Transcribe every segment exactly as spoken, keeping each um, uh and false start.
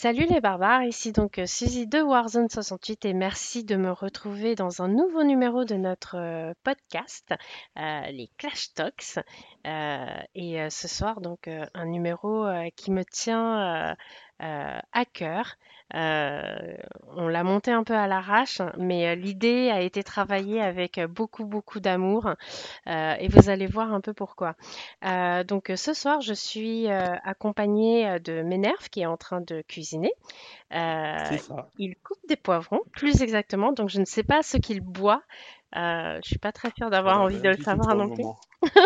Salut les barbares, ici donc euh, Suzy de Warzone soixante-huit et merci de me retrouver dans un nouveau numéro de notre euh, podcast, euh, les Clash Talks. Euh, et euh, ce soir donc euh, un numéro euh, qui me tient euh, euh, à cœur. Euh, on l'a monté un peu à l'arrache, mais euh, l'idée a été travaillée avec euh, beaucoup beaucoup d'amour euh, et vous allez voir un peu pourquoi. Euh, donc euh, ce soir, je suis euh, accompagnée euh, de Ménerve qui est en train de cuisiner. C'est Euh, ça. il coupe des poivrons, plus exactement, donc je ne sais pas ce qu'il boit. Euh, je suis pas très sûre d'avoir Alors, envie de rien le du tout savoir pour le non plus. moment.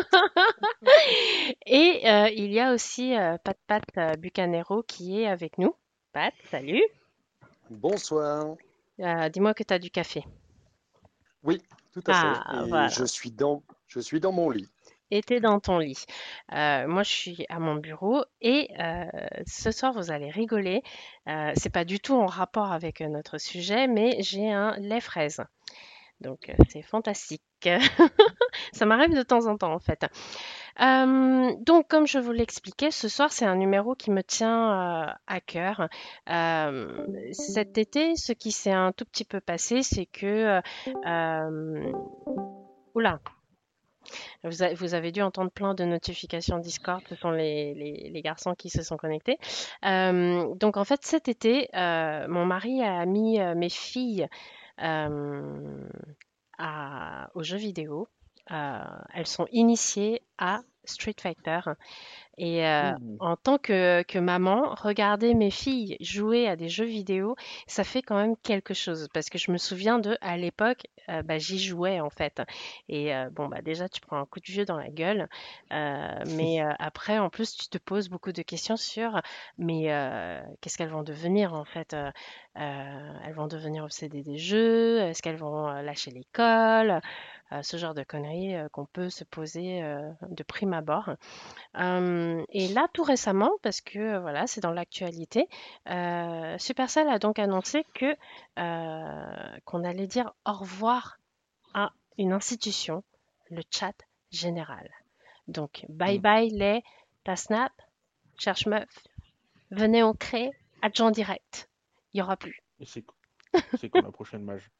Et euh, il y a aussi euh, Pat Pat euh, Bucanero qui est avec nous. Pat, salut. Bonsoir. Euh, dis-moi que tu as du café. Oui, tout à fait. Ah, Et je voilà. suis dans, je suis dans mon lit. Et t'es dans ton lit. Euh, moi, je suis à mon bureau et euh, ce soir, vous allez rigoler. Euh, c'est pas du tout en rapport avec euh, notre sujet, mais j'ai un lait fraise. Donc, euh, c'est fantastique. Ça m'arrive de temps en temps, en fait. Euh, donc, comme je vous l'expliquais, ce soir, c'est un numéro qui me tient euh, à cœur. Euh, cet été, ce qui s'est un tout petit peu passé, c'est que... euh, oula, vous, a- vous avez dû entendre plein de notifications Discord, ce sont les, les- les garçons qui se sont connectés. Euh, donc en fait cet été, euh, mon mari a mis euh, mes filles euh, à- aux jeux vidéo. Euh, elles sont initiées à Street Fighter. Et euh, Ouh, en tant que, que maman, regarder mes filles jouer à des jeux vidéo, ça fait quand même quelque chose. Parce que je me souviens de, à l'époque, euh, bah, j'y jouais en fait. Et euh, bon, bah déjà, tu prends un coup de vieux dans la gueule. Euh, mais euh, après, en plus, tu te poses beaucoup de questions sur, mais euh, qu'est-ce qu'elles vont devenir en fait? Euh, euh, elles vont devenir obsédées des jeux? Est-ce qu'elles vont euh, lâcher l'école? Euh, ce genre de conneries euh, qu'on peut se poser euh, de prime abord. Hem et là, tout récemment, parce que, heu, voilà, c'est dans l'actualité, heu, Supercell a donc annoncé que, heu, qu'on allait dire au revoir à une institution, le chat général. Donc bye hmm. bye les ta Snap, cherche meuf, venez on crée, agent direct. Il y aura plus. Et c'est c'est quand la prochaine mage?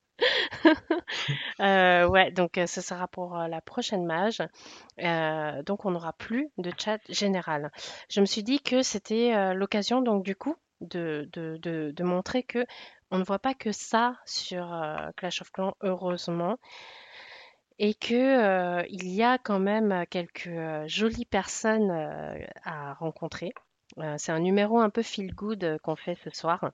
Heu, ouais, donc heu, ce sera pour, heu, la prochaine mage. Heu, donc on n'aura plus de chat général. Je me suis dit que c'était, heu, l'occasion donc du coup de de de de montrer que on ne voit pas que ça sur, heu, Clash of Clans, heureusement et que, heu, il y a quand même, quelques, heu, jolies personnes, heu, à rencontrer. Heu, c'est un numéro un peu feel good, heu, qu'on fait ce soir.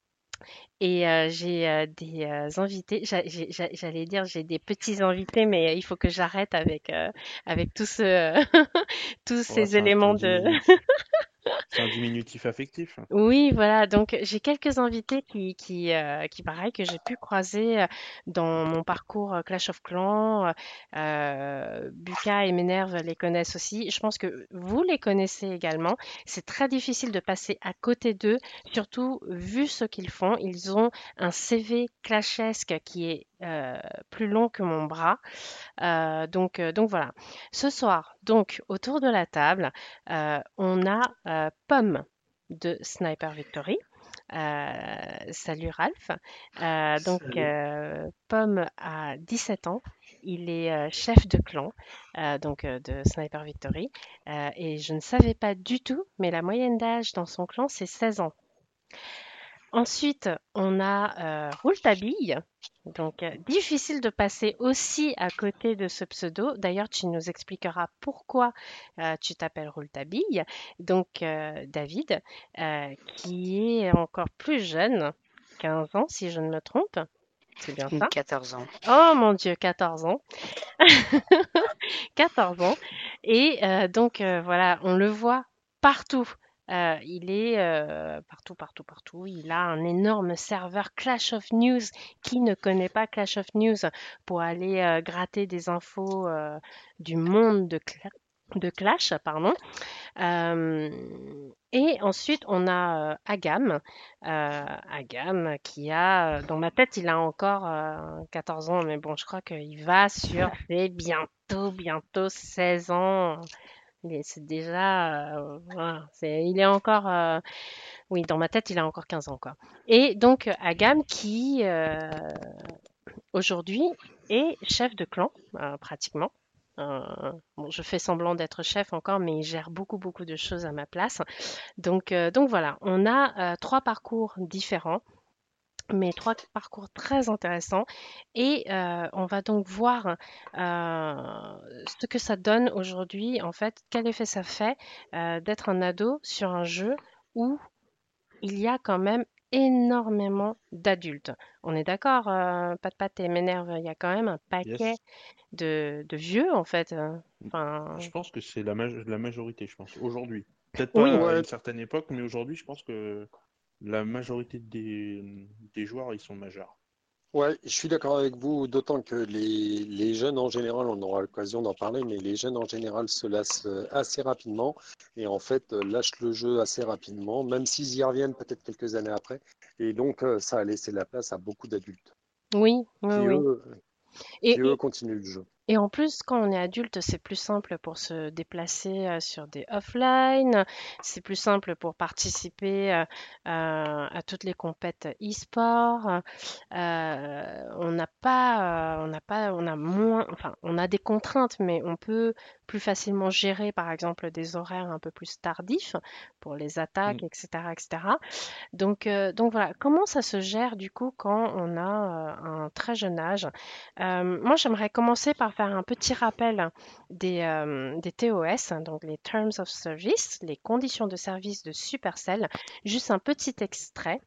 Et heu, j'ai, heu, des, heu, invités. J'a j'ai j'a j'allais dire j'ai des petits invités, mais il faut que j'arrête avec, heu, avec tout ce tous Ouais, ces c'est un, c'est un éléments de diminutif. C'est un diminutif affectif. oui, voilà, donc j'ai quelques invités qui qui, heu, qui pareil que j'ai pu croiser, heu, dans mon parcours, heu, Clash of Clans, heu heu, Buka et Ménerve les connaissent aussi. Je pense que vous les connaissez également. C'est très difficile de passer à côté d'eux, surtout vu ce qu'ils font. Ils ont un C V clashesque qui est, heu, plus long que mon bras. Heu, donc heu, donc voilà. Ce soir, donc autour de la table, heu, on a, heu, Pomme de Sniper Victory. Heu, salut Ralph. Heu, donc Salut. heu, Pomme a dix-sept ans. Il est, heu, chef de clan, heu, donc heu, de Sniper Victory, heu et je ne savais pas du tout, mais la moyenne d'âge dans son clan, c'est seize ans. Ensuite, on a, heu, Rouletabille, donc heu, difficile de passer aussi à côté de ce pseudo. D'ailleurs, tu nous expliqueras pourquoi, heu, tu t'appelles Rouletabille. Donc heu, David, heu, qui est encore plus jeune, quinze ans si je ne me trompe, c'est bien ça? quatorze ans. Oh mon Dieu, quatorze ans. quatorze ans et heu, donc heu, voilà, on le voit partout. Heu, il est, heu, partout, partout, partout. Il a un énorme serveur Clash of News. Qui ne connaît pas Clash of News pour aller, heu, gratter des infos, heu, du monde de Cla de Clash, pardon. Hem et ensuite on a, heu, Agam, heu, Agam qui a, heu, dans ma tête, il a encore, heu, quatorze ans, mais bon, je crois qu'il va sur ses bientôt, bientôt seize ans. Il est- C'est déjà, euh, voilà, c'est, il est encore, euh, oui, dans ma tête, il a encore quinze ans, quoi. Et donc, Agam qui, euh, aujourd'hui, est chef de clan, euh, pratiquement. Euh, bon, je fais semblant d'être chef encore, mais il gère beaucoup, beaucoup de choses à ma place. Donc, euh, donc voilà, on a euh, trois parcours différents, mais trois parcours très intéressants. Et euh, on va donc voir euh, ce que ça donne aujourd'hui, en fait, quel effet ça fait euh, d'être un ado sur un jeu où il y a quand même énormément d'adultes. On est d'accord, euh, Pat Pat et Ménerve, il y a quand même un paquet Yes. de, de vieux, en fait. euh, Je Enfin, pense que c'est la, maj- la majorité, je pense, aujourd'hui. Peut-être oui, pas à une Ouais, certaine époque, mais aujourd'hui, je pense que la majorité des, des joueurs, ils sont majeurs. ouais, je suis d'accord avec vous, d'autant que les, les jeunes en général, on aura l'occasion d'en parler, mais les jeunes en général se lassent euh, assez rapidement et en fait euh, lâchent le jeu assez rapidement, même s'ils y reviennent peut-être quelques années après. Et donc euh, ça a laissé la place à beaucoup d'adultes oui, oui, qui oui. eux, qui eux Et, continuent le jeu. Et en plus, quand on est adulte, c'est plus simple pour se déplacer euh, sur des offline, c'est plus simple pour participer euh, euh, à toutes les compètes e-sport. Euh, on n'a pas, euh, on n'a pas, on a moins, enfin, on a des contraintes, mais on peut plus facilement gérer, par exemple, des horaires un peu plus tardifs pour les Mm. attaques, et cetera, et cetera. Donc, euh, donc voilà, comment ça se gère du coup quand on a euh, un très jeune âge? Euh, moi, j'aimerais commencer par faire un petit rappel des, euh, des T O S, hein, donc les Terms of Service, les conditions de service de Supercell. Juste un petit extrait.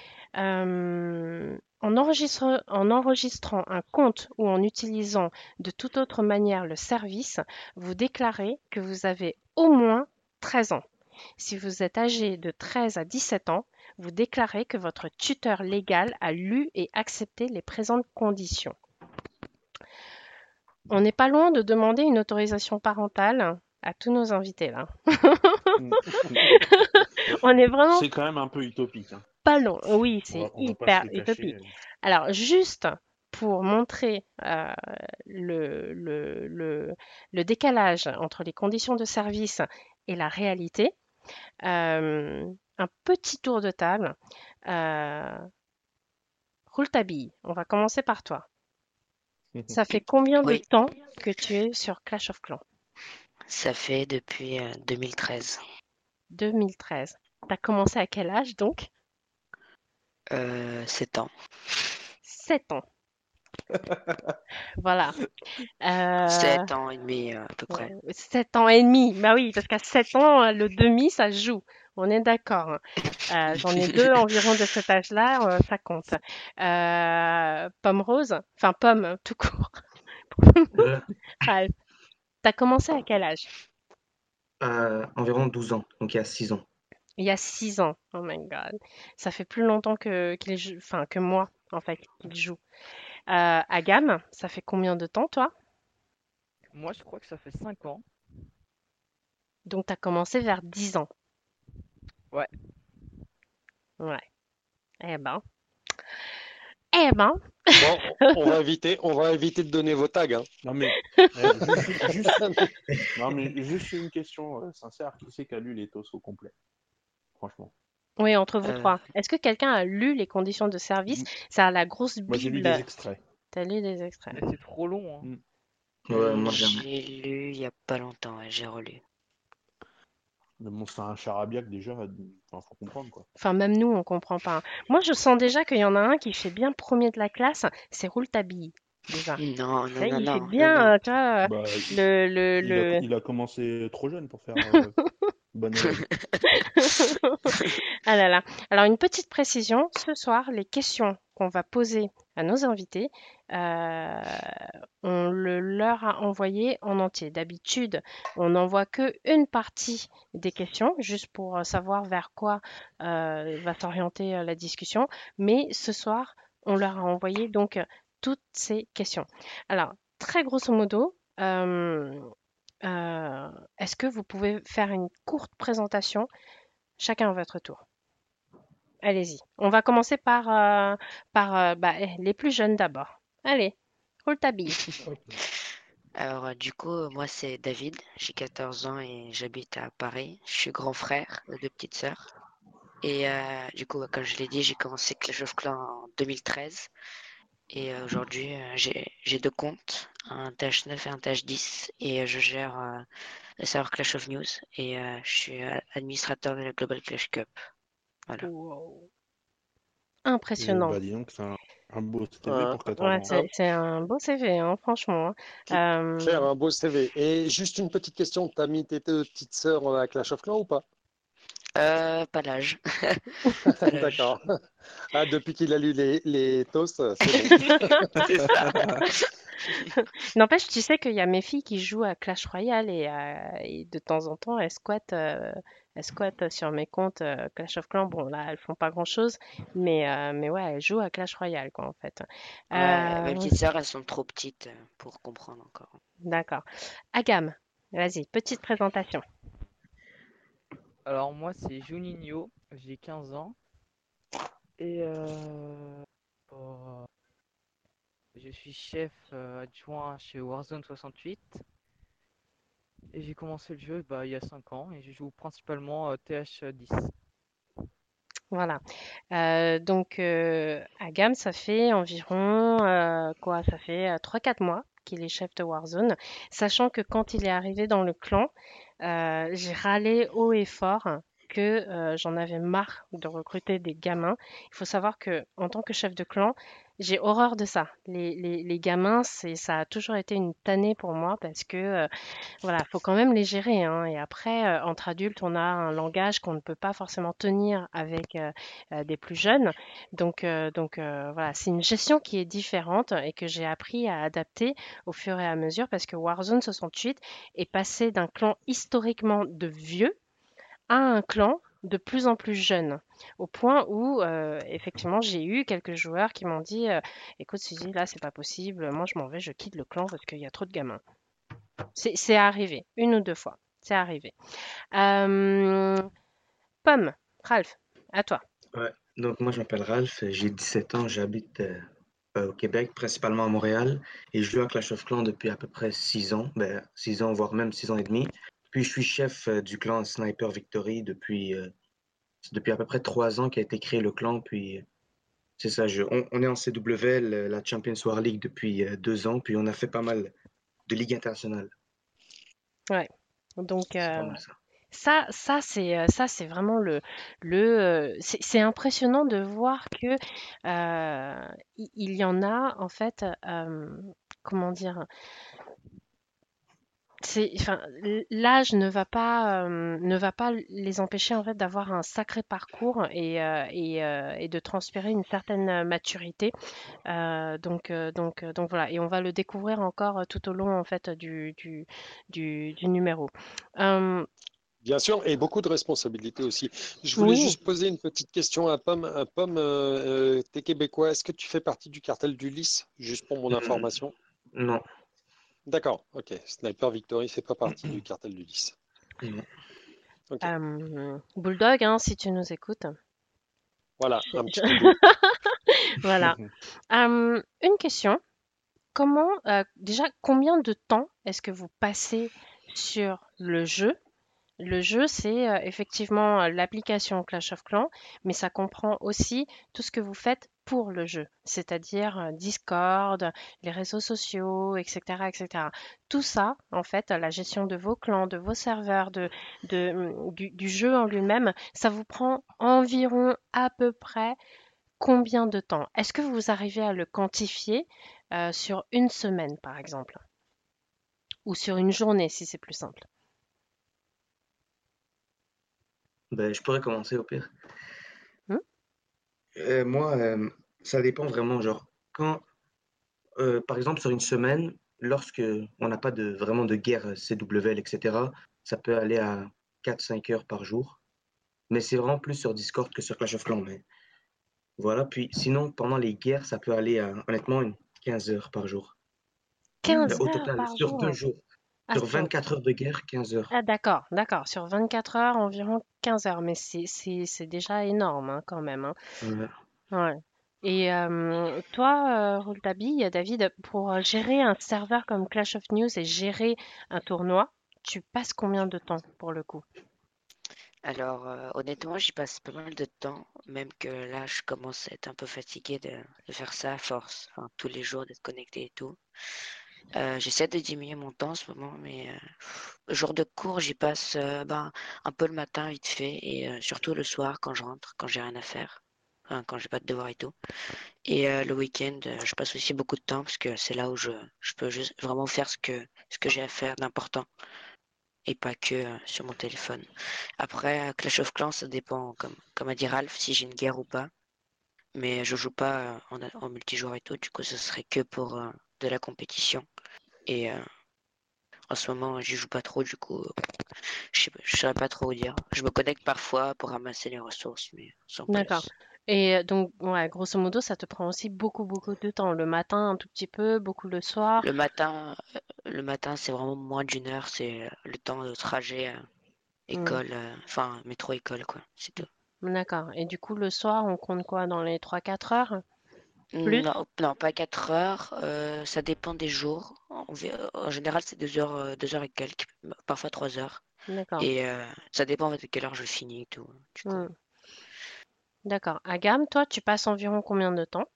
Euh, en, enregistre- en enregistrant un compte ou en utilisant de toute autre manière le service, vous déclarez que vous avez au moins treize ans. Si vous êtes âgé de treize à dix-sept ans, vous déclarez que votre tuteur légal a lu et accepté les présentes conditions. On n'est pas loin de demander une autorisation parentale à tous nos invités là. Mm. Ouais. On est vraiment C'est quand même un peu utopique, hein. pas loin. Oui, On c'est va, on va pas se hyper le utopique. cacher. Alors, juste pour montrer euh, le, le, le, le décalage entre les conditions de service et la réalité, euh, un petit tour de table. Euh, roule ta bille. On va commencer par toi. Ça fait combien de Oui, temps que tu es sur Clash of Clans? ça fait depuis euh, deux mille treize. deux mille treize. T'as commencé à quel âge donc? Euh, sept ans. sept ans. Voilà. Euh, Sept ans et demi euh, à peu près. ouais, sept ans et demi. Bah oui, parce qu'à sept ans, euh, le demi, ça se joue. On est d'accord, hein. Euh, j'en ai deux environ de cet âge-là, euh, ça compte. Euh, Pomme rose, enfin pomme tout court. Euh, Ralph, t'as commencé à quel âge? à environ douze ans, donc il y a six ans. Il y a six ans. Oh my God. Ça fait plus longtemps que qu'il joue, enfin que moi, en fait, qu'il joue. Euh, Agam, ça fait combien de temps, toi? Moi, je crois que ça fait cinq ans. Donc, tu as commencé vers dix ans. Ouais. Ouais. Eh ben. Eh ben. Bon, on va éviter, on va éviter de donner vos tags, hein. Non mais, euh, ju- ju- juste, non mais juste une question euh, sincère, qui c'est qui a lu les tos au complet? Franchement. Oui, entre vous Euh, trois. Est-ce que quelqu'un a lu les conditions de service? M- Ça a la grosse Moi j'ai lu des Bible. extraits. T'as lu des extraits? Mais c'est trop long, hein. Mm. Ouais, hum, moi jamais. j'ai lu il y a pas longtemps, ouais, j'ai relu. Mais bon, c'est un charabia déjà, euh, enfin, faut comprendre quoi. Enfin, même nous, on comprend pas, hein. Moi, je sens déjà qu'il y en a un qui fait bien premier de la classe. C'est Rouletabille, déjà. Non, Tu non, sais, non, il fait non, non, bien, non. euh, tu vois, euh, Bah, il, le, le, il a, le... il a commencé trop jeune pour faire euh, bon élève. Ah là là. Alors, une petite précision. Ce soir, les questions qu'on va poser à nos invités, euh, on le leur a envoyé en entier. D'habitude, on n'envoie que une partie des questions, juste pour euh, savoir vers quoi euh, va s'orienter euh, la discussion. Mais ce soir, on leur a envoyé donc euh, toutes ces questions. Alors, très grosso modo, euh, euh, est-ce que vous pouvez faire une courte présentation, chacun à votre tour? Allez-y. On va commencer par, euh, par euh, bah, eh, les plus jeunes d'abord. Allez, roule ta bille. Ok. Alors, euh, du coup, euh, moi, c'est David, j'ai quatorze ans et j'habite à Paris. Je suis grand frère de deux petites sœurs. Et euh, du coup, comme je l'ai dit, j'ai commencé Clash of Clans en deux mille treize. Et euh, aujourd'hui, euh, j'ai j'ai deux comptes, un T H neuf et un T H dix. Et euh, je gère euh, le serveur Clash of News. Et euh, je suis euh, administrateur de la Global Clash Cup. Voilà. Wow. Et Impressionnant. bah dis donc, c'est un, un beau C V Un, pour quatorze Ouais, ans. un- c'est c'est un beau C V, hein, franchement. Cl- Euh, Claire, un beau C V. Et juste une petite question, t'as mis tes deux petites sœurs euh, à Clash of Clans ou pas? Euh, pas l'âge. Pas l'âge. D'accord. Ah, depuis qu'il a lu les, les toasts, c'est bon. C'est ça. N'empêche, tu sais qu'il y a mes filles qui jouent à Clash Royale et, euh, et de temps en temps, elles squattent, euh, elles squattent sur mes comptes euh, Clash of Clans. Bon, là, elles font pas grand-chose, mais, euh, mais ouais, elles jouent à Clash Royale, quoi, en fait. Ouais, mes Euh, petites sœurs, elles sont trop petites euh, pour comprendre encore. d'accord. Agam, vas-y, petite présentation. Alors moi c'est Juninho, j'ai quinze ans et euh, euh, je suis chef euh, adjoint chez Warzone soixante-huit et j'ai commencé le jeu bah, il y a cinq ans et je joue principalement euh, T H dix. Voilà. Euh, donc, euh, Agam, ça fait environ, euh, quoi, ça fait euh, trois quatre mois qu'il est chef de Warzone, sachant que quand il est arrivé dans le clan, euh, j'ai râlé haut et fort que euh, j'en avais marre de recruter des gamins. Il faut savoir que en tant que chef de clan, j'ai horreur de ça. Les, les, les gamins, c'est, ça a toujours été une tannée pour moi parce que euh, voilà, faut quand même les gérer, hein. Et après, euh, entre adultes, on a un langage qu'on ne peut pas forcément tenir avec euh, euh, des plus jeunes. Donc, euh, donc euh, voilà, c'est une gestion qui est différente et que j'ai appris à adapter au fur et à mesure parce que Warzone soixante-huit est passé d'un clan historiquement de vieux à un clan de plus en plus jeune, au point où euh, effectivement j'ai eu quelques joueurs qui m'ont dit euh, écoute Suzy, là c'est pas possible, moi je m'en vais, je quitte le clan parce qu'il y a trop de gamins. C'est c'est arrivé, une ou deux fois. C'est arrivé. Euh, Pomme, Ralph, à toi. Ouais. Donc moi je m'appelle Ralph, j'ai dix-sept ans, j'habite euh, euh, au Québec, principalement à Montréal, et je joue à Clash of Clans depuis à peu près six ans, ben, six ans, voire même six ans et demi. Puis je suis chef euh, du clan Sniper Victory depuis, euh, depuis à peu près trois ans qu'a été créé le clan, puis euh, c'est ça, je, on, on est en C W L, la Champions War League depuis euh, deux ans, puis on a fait pas mal de ligues internationales. Ouais. Donc C'est pas euh, mal ça. ça, ça c'est euh, ça c'est vraiment le le euh, c'est c'est impressionnant de voir que euh, il il y en a en fait euh, comment dire. C'est, enfin, l- l'âge ne va pas, euh, ne va pas les empêcher en fait d'avoir un sacré parcours et, euh, et, euh, et de transpirer une certaine euh, maturité. Euh, donc, euh, donc, euh, donc voilà. Et on va le découvrir encore euh, tout au long en fait du, du, du, du numéro. Euh, Bien sûr, et beaucoup de responsabilités aussi. Je voulais oui. juste poser une petite question à Pomme. À Pomme, euh, euh, t'es québécois, est-ce que tu fais partie du cartel du Lys, juste pour mon Hmm, information? non, D'accord, ok. Sniper Victory fait pas partie du cartel du Lys. non. Ok, Euh, Bulldog, hein, si tu nous écoutes. voilà, Je- un je- petit coucou. Voilà. Euh, une question. Comment, euh, déjà, combien de temps est-ce que vous passez sur le jeu? Le jeu, c'est euh, effectivement euh, l'application Clash of Clans, mais ça comprend aussi tout ce que vous faites pour le jeu, c'est-à-dire euh, Discord, les réseaux sociaux, et cetera, et cetera. Tout ça, en fait, la gestion de vos clans, de vos serveurs, de, de, hum, du, du jeu en lui-même, ça vous prend environ à peu près combien de temps? Est-ce que vous arrivez à le quantifier euh, sur une semaine, par exemple, ou sur une journée, si c'est plus simple? Ben, je pourrais commencer au pire. Hmm. Euh, moi, euh, ça dépend vraiment, genre, quand, euh, par exemple, sur une semaine, lorsque on n'a pas de, vraiment de guerre C W L, et cetera, ça peut aller à quatre cinq heures par jour. Mais c'est vraiment plus sur Discord que sur Clash of Clans. Mais voilà. Puis sinon, pendant les guerres, ça peut aller à, honnêtement, une quinze heures par jour. Hmm. Ben, quinze au heures total, par sur deux jour. jours. Ah, Sur donc, vingt-quatre heures de guerre, quinze heures. ah, d'accord, d'accord. Sur vingt-quatre heures, environ quinze heures. Mais c'est, c'est, c'est déjà énorme, hein, quand même, hein. Ouais. Ouais. Et euh, toi, euh, Rouletabille, David, pour euh, gérer un serveur comme Clash of News et gérer un tournoi, tu passes combien de temps pour le coup? Alors, euh, honnêtement, j'y passe pas mal de temps, même que là, je commence à être un peu fatigué de, de faire ça à force, enfin, tous les jours d'être connecté et tout. Euh, j'essaie de diminuer mon temps en ce moment, mais euh, le jour de cours, j'y passe euh, ben, un peu le matin, vite fait, et euh, surtout le soir quand je rentre, quand j'ai rien à faire, enfin, quand j'ai pas de devoirs et tout. Et euh, le week-end, euh, je passe aussi beaucoup de temps parce que c'est là où je, je peux juste vraiment faire ce que, ce que j'ai à faire d'important et pas que euh, sur mon téléphone. Après, euh, Clash of Clans, ça dépend, comme, comme a dit Ralph, si j'ai une guerre ou pas. Mais je joue pas euh, en, en multijoueur et tout, du coup, ce serait que pour euh, de la compétition. Et euh, en ce moment, j'y joue pas trop, du coup, euh, je sais pas- je saurais pas trop où dire. Je me connecte parfois pour ramasser les ressources, mais sans D'accord. plus. Et euh, donc, ouais, grosso modo, ça te prend aussi beaucoup, beaucoup de temps. Le matin, un tout petit peu, beaucoup le soir. Le matin, euh, le matin, c'est vraiment moins d'une heure, c'est euh, le temps de trajet, euh, Hmm, école, euh, enfin, métro-école, quoi, c'est tout. d'accord. Et du coup, le soir, on compte quoi dans les trois quatre heures? Plus? Non, non, pas quatre heures, euh, ça dépend des jours. En, vé- en général, c'est deux heures, euh, deux heures et quelques, parfois trois heures. D'accord. Et euh, ça dépend en fait de quelle heure je finis et tout, du coup. Hmm, d'accord. Agam, toi, tu passes environ combien de temps?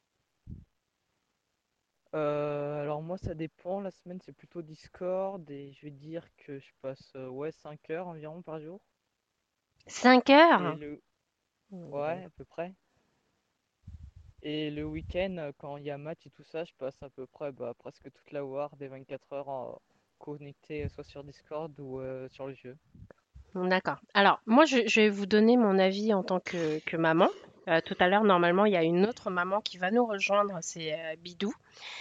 Euh, alors moi ça dépend, la semaine c'est plutôt Discord et je vais dire que je passe euh, ouais cinq heures environ par jour. Cinq Et heures? le Hmm, ouais à peu près. Et le week-end euh, quand il y a match et tout ça, je passe à peu près bah, presque toute la war des vingt-quatre heures en- connecté euh, soit sur Discord ou euh, sur le jeu. d'accord. Alors, moi, je, je vais vous donner mon avis en tant que, que maman. Euh, tout à l'heure, normalement, il y a une autre maman qui va nous rejoindre, c'est euh, Bidou.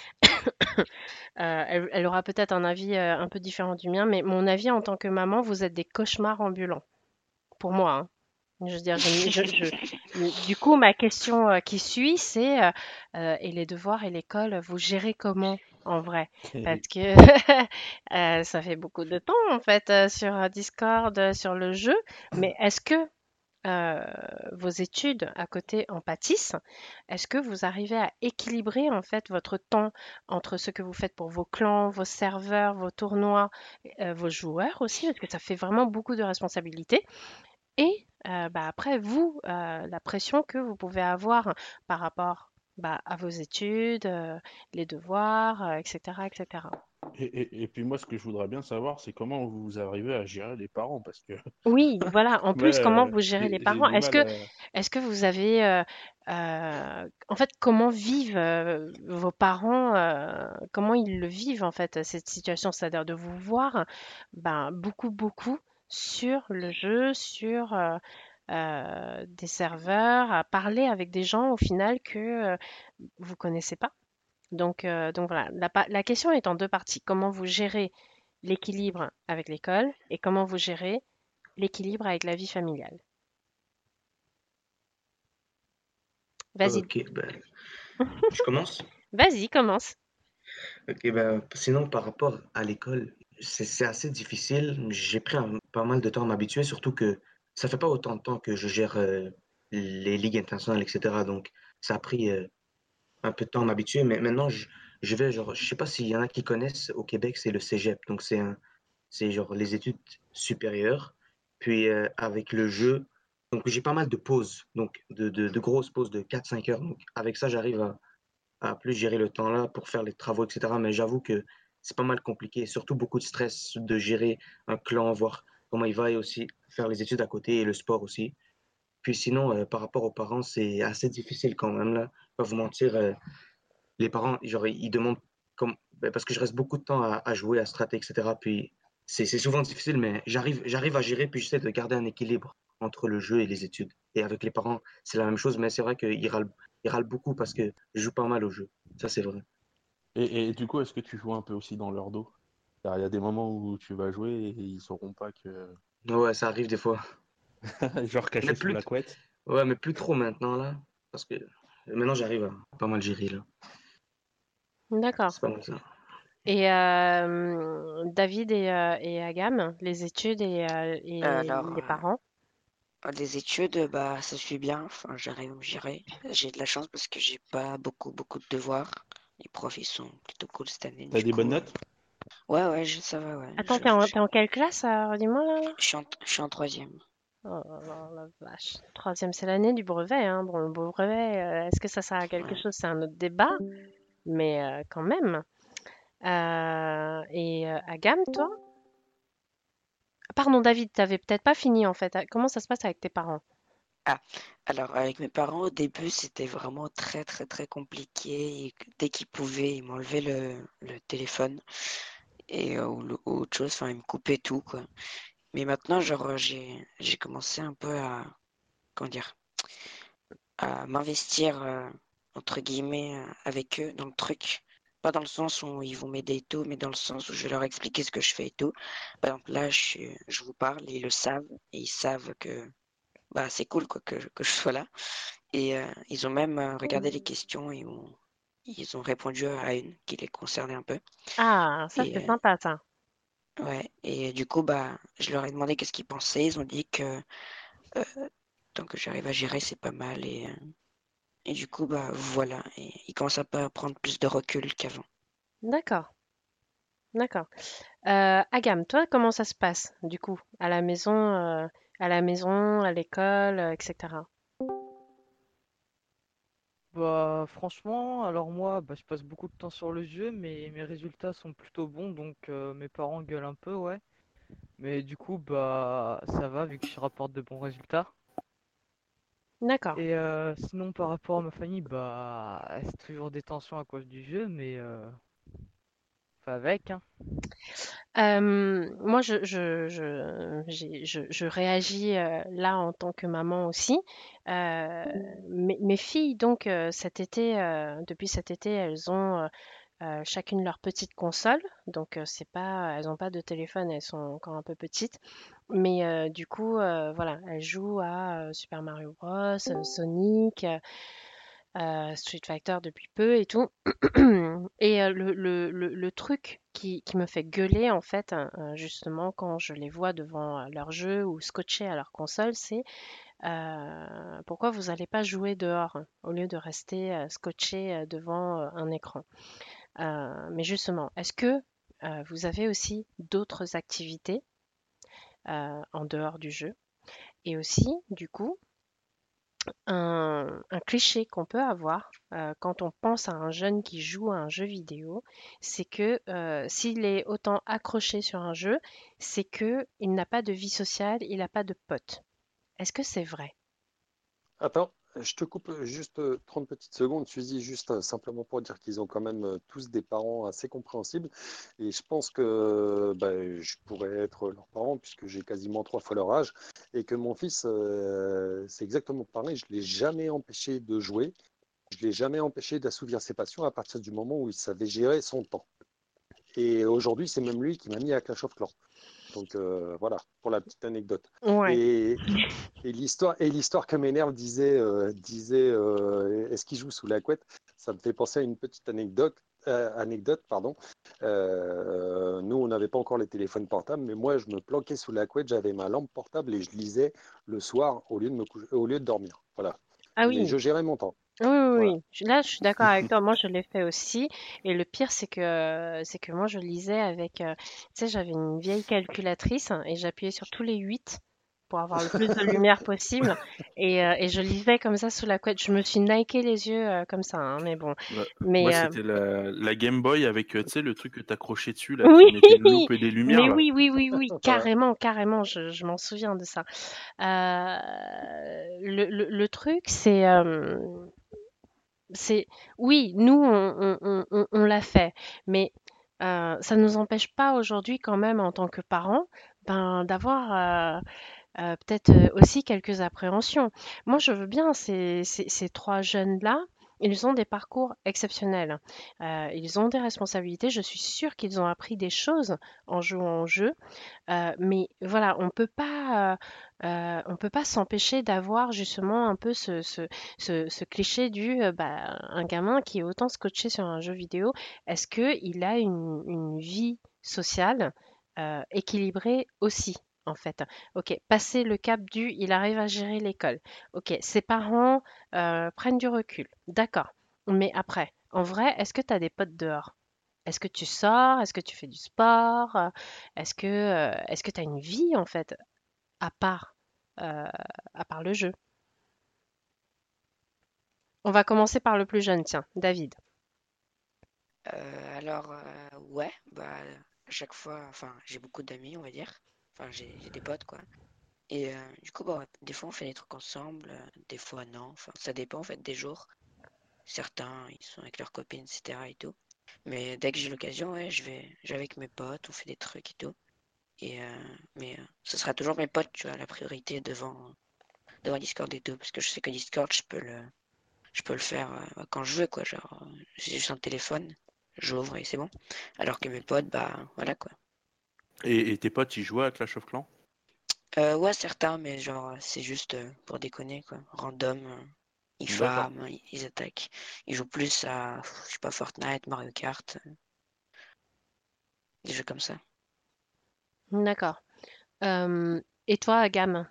Euh, elle, elle aura peut-être un avis euh, un peu différent du mien, mais mon avis en tant que maman, vous êtes des cauchemars ambulants. Pour moi, hein. Je veux dire, je, je, je- du coup, ma question euh, qui suit, c'est euh, euh, et les devoirs et l'école, vous gérez comment en vrai? Parce que euh, ça fait beaucoup de temps en fait euh, sur euh, Discord, euh, sur le jeu, mais est-ce que euh, vos études à côté en pâtissent? Est-ce que vous arrivez à équilibrer en fait votre temps entre ce que vous faites pour vos clans, vos serveurs, vos tournois, euh, vos joueurs aussi, parce que ça fait vraiment beaucoup de responsabilités. Et euh, bah, après, vous, euh, la pression que vous pouvez avoir par rapport bah, à vos études, euh, les devoirs, euh, et cetera, et cetera. Et, et- et puis moi, ce que je voudrais bien savoir, c'est comment vous arrivez à gérer les parents, parce que Oui, voilà. En moi, plus, comment euh, vous gérez les j'ai j'ai parents? du Est-ce mal que, à... est-ce que vous avez, euh, euh, en fait, comment vivent euh, vos parents, euh, comment ils le vivent en fait cette situation, c'est-à-dire de vous voir, ben beaucoup, beaucoup sur le jeu, sur euh, euh, des serveurs, à parler avec des gens au final que euh, vous connaissez pas. Donc, euh, donc voilà, la, pa- la question est en deux parties. Comment vous gérez l'équilibre avec l'école et comment vous gérez l'équilibre avec la vie familiale. Vas-y, Ok, ben, je commence. vas-y, commence. Ok, ben, sinon, par rapport à l'école, c'est c'est assez difficile. J'ai pris un- pas mal de temps à m'habituer, surtout que ça fait pas autant de temps que je gère euh, les ligues internationales, et cetera. Donc, ça a pris euh, un peu de temps à m'habituer, mais maintenant, je, je vais, genre, je sais pas s'il y en a qui connaissent, au Québec, c'est le cégep. Donc, c'est un, c'est genre les études supérieures. Puis, euh, avec le jeu, donc j'ai pas mal de pauses, donc de, de, de grosses pauses de quatre cinq heures. Donc, avec ça, j'arrive à à plus gérer le temps là pour faire les travaux, et cetera. Mais j'avoue que c'est pas mal compliqué, surtout beaucoup de stress de gérer un clan, voir comment il va et aussi faire les études à côté et le sport aussi. Puis sinon, euh, par rapport aux parents, c'est assez difficile quand même là. Pas vous mentir, euh, les parents, genre, ils demandent comme, ben, parce que je reste beaucoup de temps à, à jouer, à strater, et cetera. Puis c'est c'est souvent difficile, mais j'arrive j'arrive à gérer, puis j'essaie de garder un équilibre entre le jeu et les études. Et avec les parents, c'est la même chose, mais c'est vrai qu'ils râlent, ils râlent beaucoup parce que je joue pas mal au jeu. Ça, c'est vrai. Et, et du coup, est-ce que tu joues un peu aussi dans leur dos? Car il y a des moments où tu vas jouer et ils sauront pas que... Ouais, ça arrive des fois. Genre Mais caché sous plus, la couette. ouais, mais plus trop maintenant, là. Parce que maintenant, j'arrive à pas mal gérer, là. D'accord. C'est pas mal ça. Et euh, David et, euh, et Agam, les études et, euh, et Alors, les euh, parents. Les études, bah, ça suit bien. Enfin, j'arrive à me gérer. J'ai de la chance parce que j'ai pas beaucoup, beaucoup de devoirs. Les profs, ils sont plutôt cool cette année. T'as Du des bonnes coup, euh, notes? ouais, ouais, je- ça va, ouais. Attends, Je, t'es en, je, t'es en quelle classe, euh, dis-moi là? je suis en, je suis en troisième. Oh là là, la vache. Troisième, c'est l'année du brevet, hein. Bon, le brevet, euh, est-ce que ça sert à quelque Ouais. chose? C'est un autre débat, mais euh, quand même. Euh, et euh, Agam, toi? Pardon, David, t'avais peut-être pas fini en fait. Comment ça se passe avec tes parents? Ah, alors avec mes parents, au début, c'était vraiment très, très, très compliqué. Et que dès qu'ils pouvaient, ils m'enlevaient le, le téléphone et euh, ou, le- ou autre chose. Enfin, ils me coupaient tout, quoi. Mais maintenant, genre, euh, j'ai, j'ai commencé un peu à, comment dire, à m'investir, euh, entre guillemets, euh, avec eux dans le truc. Pas dans le sens où ils vont m'aider et tout, mais dans le sens où je vais leur expliquer ce que je fais et tout. Par exemple, là, je, suis- je vous parle et ils le savent. Et ils savent que bah, c'est cool quoi, que, que je sois là. Et euh, ils ont même euh, regardé les questions et ont, ils ont répondu à une qui les concernait un peu. Ah, ça Et c'est sympa ça. euh, ouais, et du coup, bah, je leur ai demandé qu'est-ce qu'ils pensaient. Ils ont dit que euh, tant que j'arrive à gérer, c'est pas mal. Et, euh, et du coup, bah, voilà. Et ils commencent à pas prendre plus de recul qu'avant. D'accord, d'accord. Euh, Agam, toi, comment ça se passe du coup, à la maison, euh, à la maison, à l'école, euh, et cetera. Bah, franchement, alors moi, bah, je passe beaucoup de temps sur le jeu, mais mes résultats sont plutôt bons, donc euh, mes parents gueulent un peu, ouais. Mais du coup, bah, ça va vu que je rapporte de bons résultats. D'accord. Et euh, sinon, par rapport à ma famille, bah, c'est toujours des tensions à cause du jeu, mais euh, enfin avec, hein. Euh, moi, je, je, je, j'ai- je, je réagis euh, là en tant que maman aussi. Euh, mes, mes filles, donc, euh, cet été, euh, depuis cet été, elles ont euh, euh, chacune leur petite console. Donc, euh, c'est pas, elles n'ont pas de téléphone, elles sont encore un peu petites. Mais euh, du coup, euh, voilà, elles jouent à euh, Super Mario Bros, euh, Sonic, euh, euh, Street Fighter depuis peu et tout. Et euh, le, le, le, le truc qui, qui me fait gueuler, en fait, hein, euh, justement, quand je les vois devant euh, leur jeu ou scotchés à leur console, c'est euh, pourquoi vous n'allez pas jouer dehors hein, au lieu de rester euh, scotché euh, devant euh, un écran. Euh, mais justement, est-ce que euh, vous avez aussi d'autres activités euh, en dehors du jeu? Et aussi, du coup, un, un cliché qu'on peut avoir euh, quand on pense à un jeune qui joue à un jeu vidéo, c'est que euh, s'il est autant accroché sur un jeu, c'est que il n'a pas de vie sociale, il n'a pas de potes. Est-ce que c'est vrai? Attends, je te coupe juste euh, trente petites secondes, Suzy, juste euh, simplement pour dire qu'ils ont quand même euh, tous des parents assez compréhensibles. Et je pense que euh, bah, je pourrais être leur parent puisque j'ai quasiment trois fois leur âge. Et que mon fils, euh, c'est exactement pareil. Je ne l'ai jamais empêché de jouer. Je ne l'ai jamais empêché d'assouvir ses passions à partir du moment où il savait gérer son temps. Et aujourd'hui, c'est même lui qui m'a mis à Clash of Clans. Donc euh, voilà, pour la petite anecdote. Ouais. Et, et l'histoire et l'histoire que m'énerve disait, euh, disait euh, est-ce qu'il joue sous la couette? Ça me fait penser à une petite anecdote. euh, anecdote pardon. Euh, nous, on n'avait pas encore les téléphones portables, mais moi, je me planquais sous la couette, j'avais ma lampe portable et je lisais le soir au lieu de me coucher, au lieu de dormir. Voilà. Ah Mais oui. je gérais mon temps. Oui, oui, Voilà. oui. Je- Là, je suis d'accord avec toi. Moi, je l'ai fait aussi. Et le pire, c'est que, c'est que moi, je lisais avec, euh, tu sais, j'avais une vieille calculatrice hein, et j'appuyais sur tous les huit pour avoir le plus de lumière possible. Et, euh, et je lisais comme ça sous la couette. Je me suis niqué les yeux euh, comme ça, hein, mais bon. Ouais. Moi, Mais euh, c'était la, la Game Boy avec, euh, tu sais, le truc que t'accrochais dessus, là, qui oui, mettait une loupe et des lumières, mais là. oui, oui, oui, oui, Voilà. carrément, carrément. Je, je m'en souviens de ça. Euh, le, le, le truc, c'est, euh, c'est, oui, nous, on, on, on, on l'a fait, mais euh, ça ne nous empêche pas aujourd'hui, quand même, en tant que parents, ben, d'avoir euh, euh, peut-être euh, aussi quelques appréhensions. Moi, je veux bien ces, ces, ces trois jeunes-là. Ils ont des parcours exceptionnels. Euh, ils ont des responsabilités. Je suis sûre qu'ils ont appris des choses en jouant au jeu. Euh, mais voilà, on peut pas, euh, euh, on peut pas s'empêcher d'avoir justement un peu ce, ce, ce, ce cliché du, euh, bah, un gamin qui est autant scotché sur un jeu vidéo, est-ce que il a une, une vie sociale euh, équilibrée aussi, en fait. Ok, passer le cap du il arrive à gérer l'école. Ok, ses parents euh, prennent du recul. D'accord. Mais après, en vrai, est-ce que tu as des potes dehors? Est-ce que tu sors? Est-ce que tu fais du sport? Euh, Est-ce que euh, est-ce que tu as une vie en fait à part euh, à part le jeu? On va commencer par le plus jeune, tiens, David. Euh, alors, euh, ouais, bah, à chaque fois, enfin, j'ai beaucoup d'amis, on va dire. Enfin, j'ai j'ai des potes, quoi. Et euh, du coup, bah, des fois, on fait des trucs ensemble, euh, des fois, non. Enfin, ça dépend, en fait, des jours. Certains, ils sont avec leurs copines, et cetera et tout. Mais dès que j'ai l'occasion, ouais, je vais, je vais avec mes potes, on fait des trucs et tout. Et, euh, mais euh, ce sera toujours mes potes, tu vois, la priorité devant, devant Discord et tout. Parce que je sais que Discord, je peux le, je peux le faire euh, quand je veux, quoi. Genre, euh, j'ai juste un téléphone, j'ouvre et c'est bon. Alors que mes potes, bah, voilà, quoi. Et, et tes potes, ils jouent à Clash of Clans? Euh, ouais, certains, mais genre, c'est juste euh, pour déconner, quoi. Random, euh, ils D'accord. farment, ils, ils attaquent. Ils jouent plus à, je sais pas, Fortnite, Mario Kart, euh, des jeux comme ça. D'accord. Euh, et toi, Agam?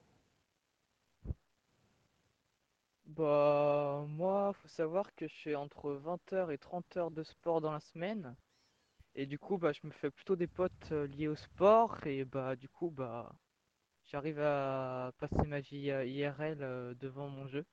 Bah, moi, faut savoir que je fais entre vingt heures et trente heures de sport dans la semaine. Et du coup, bah, je me fais plutôt des potes euh, liés au sport. Et bah, du coup, bah, j'arrive à passer ma vie euh, I R L euh, devant mon jeu.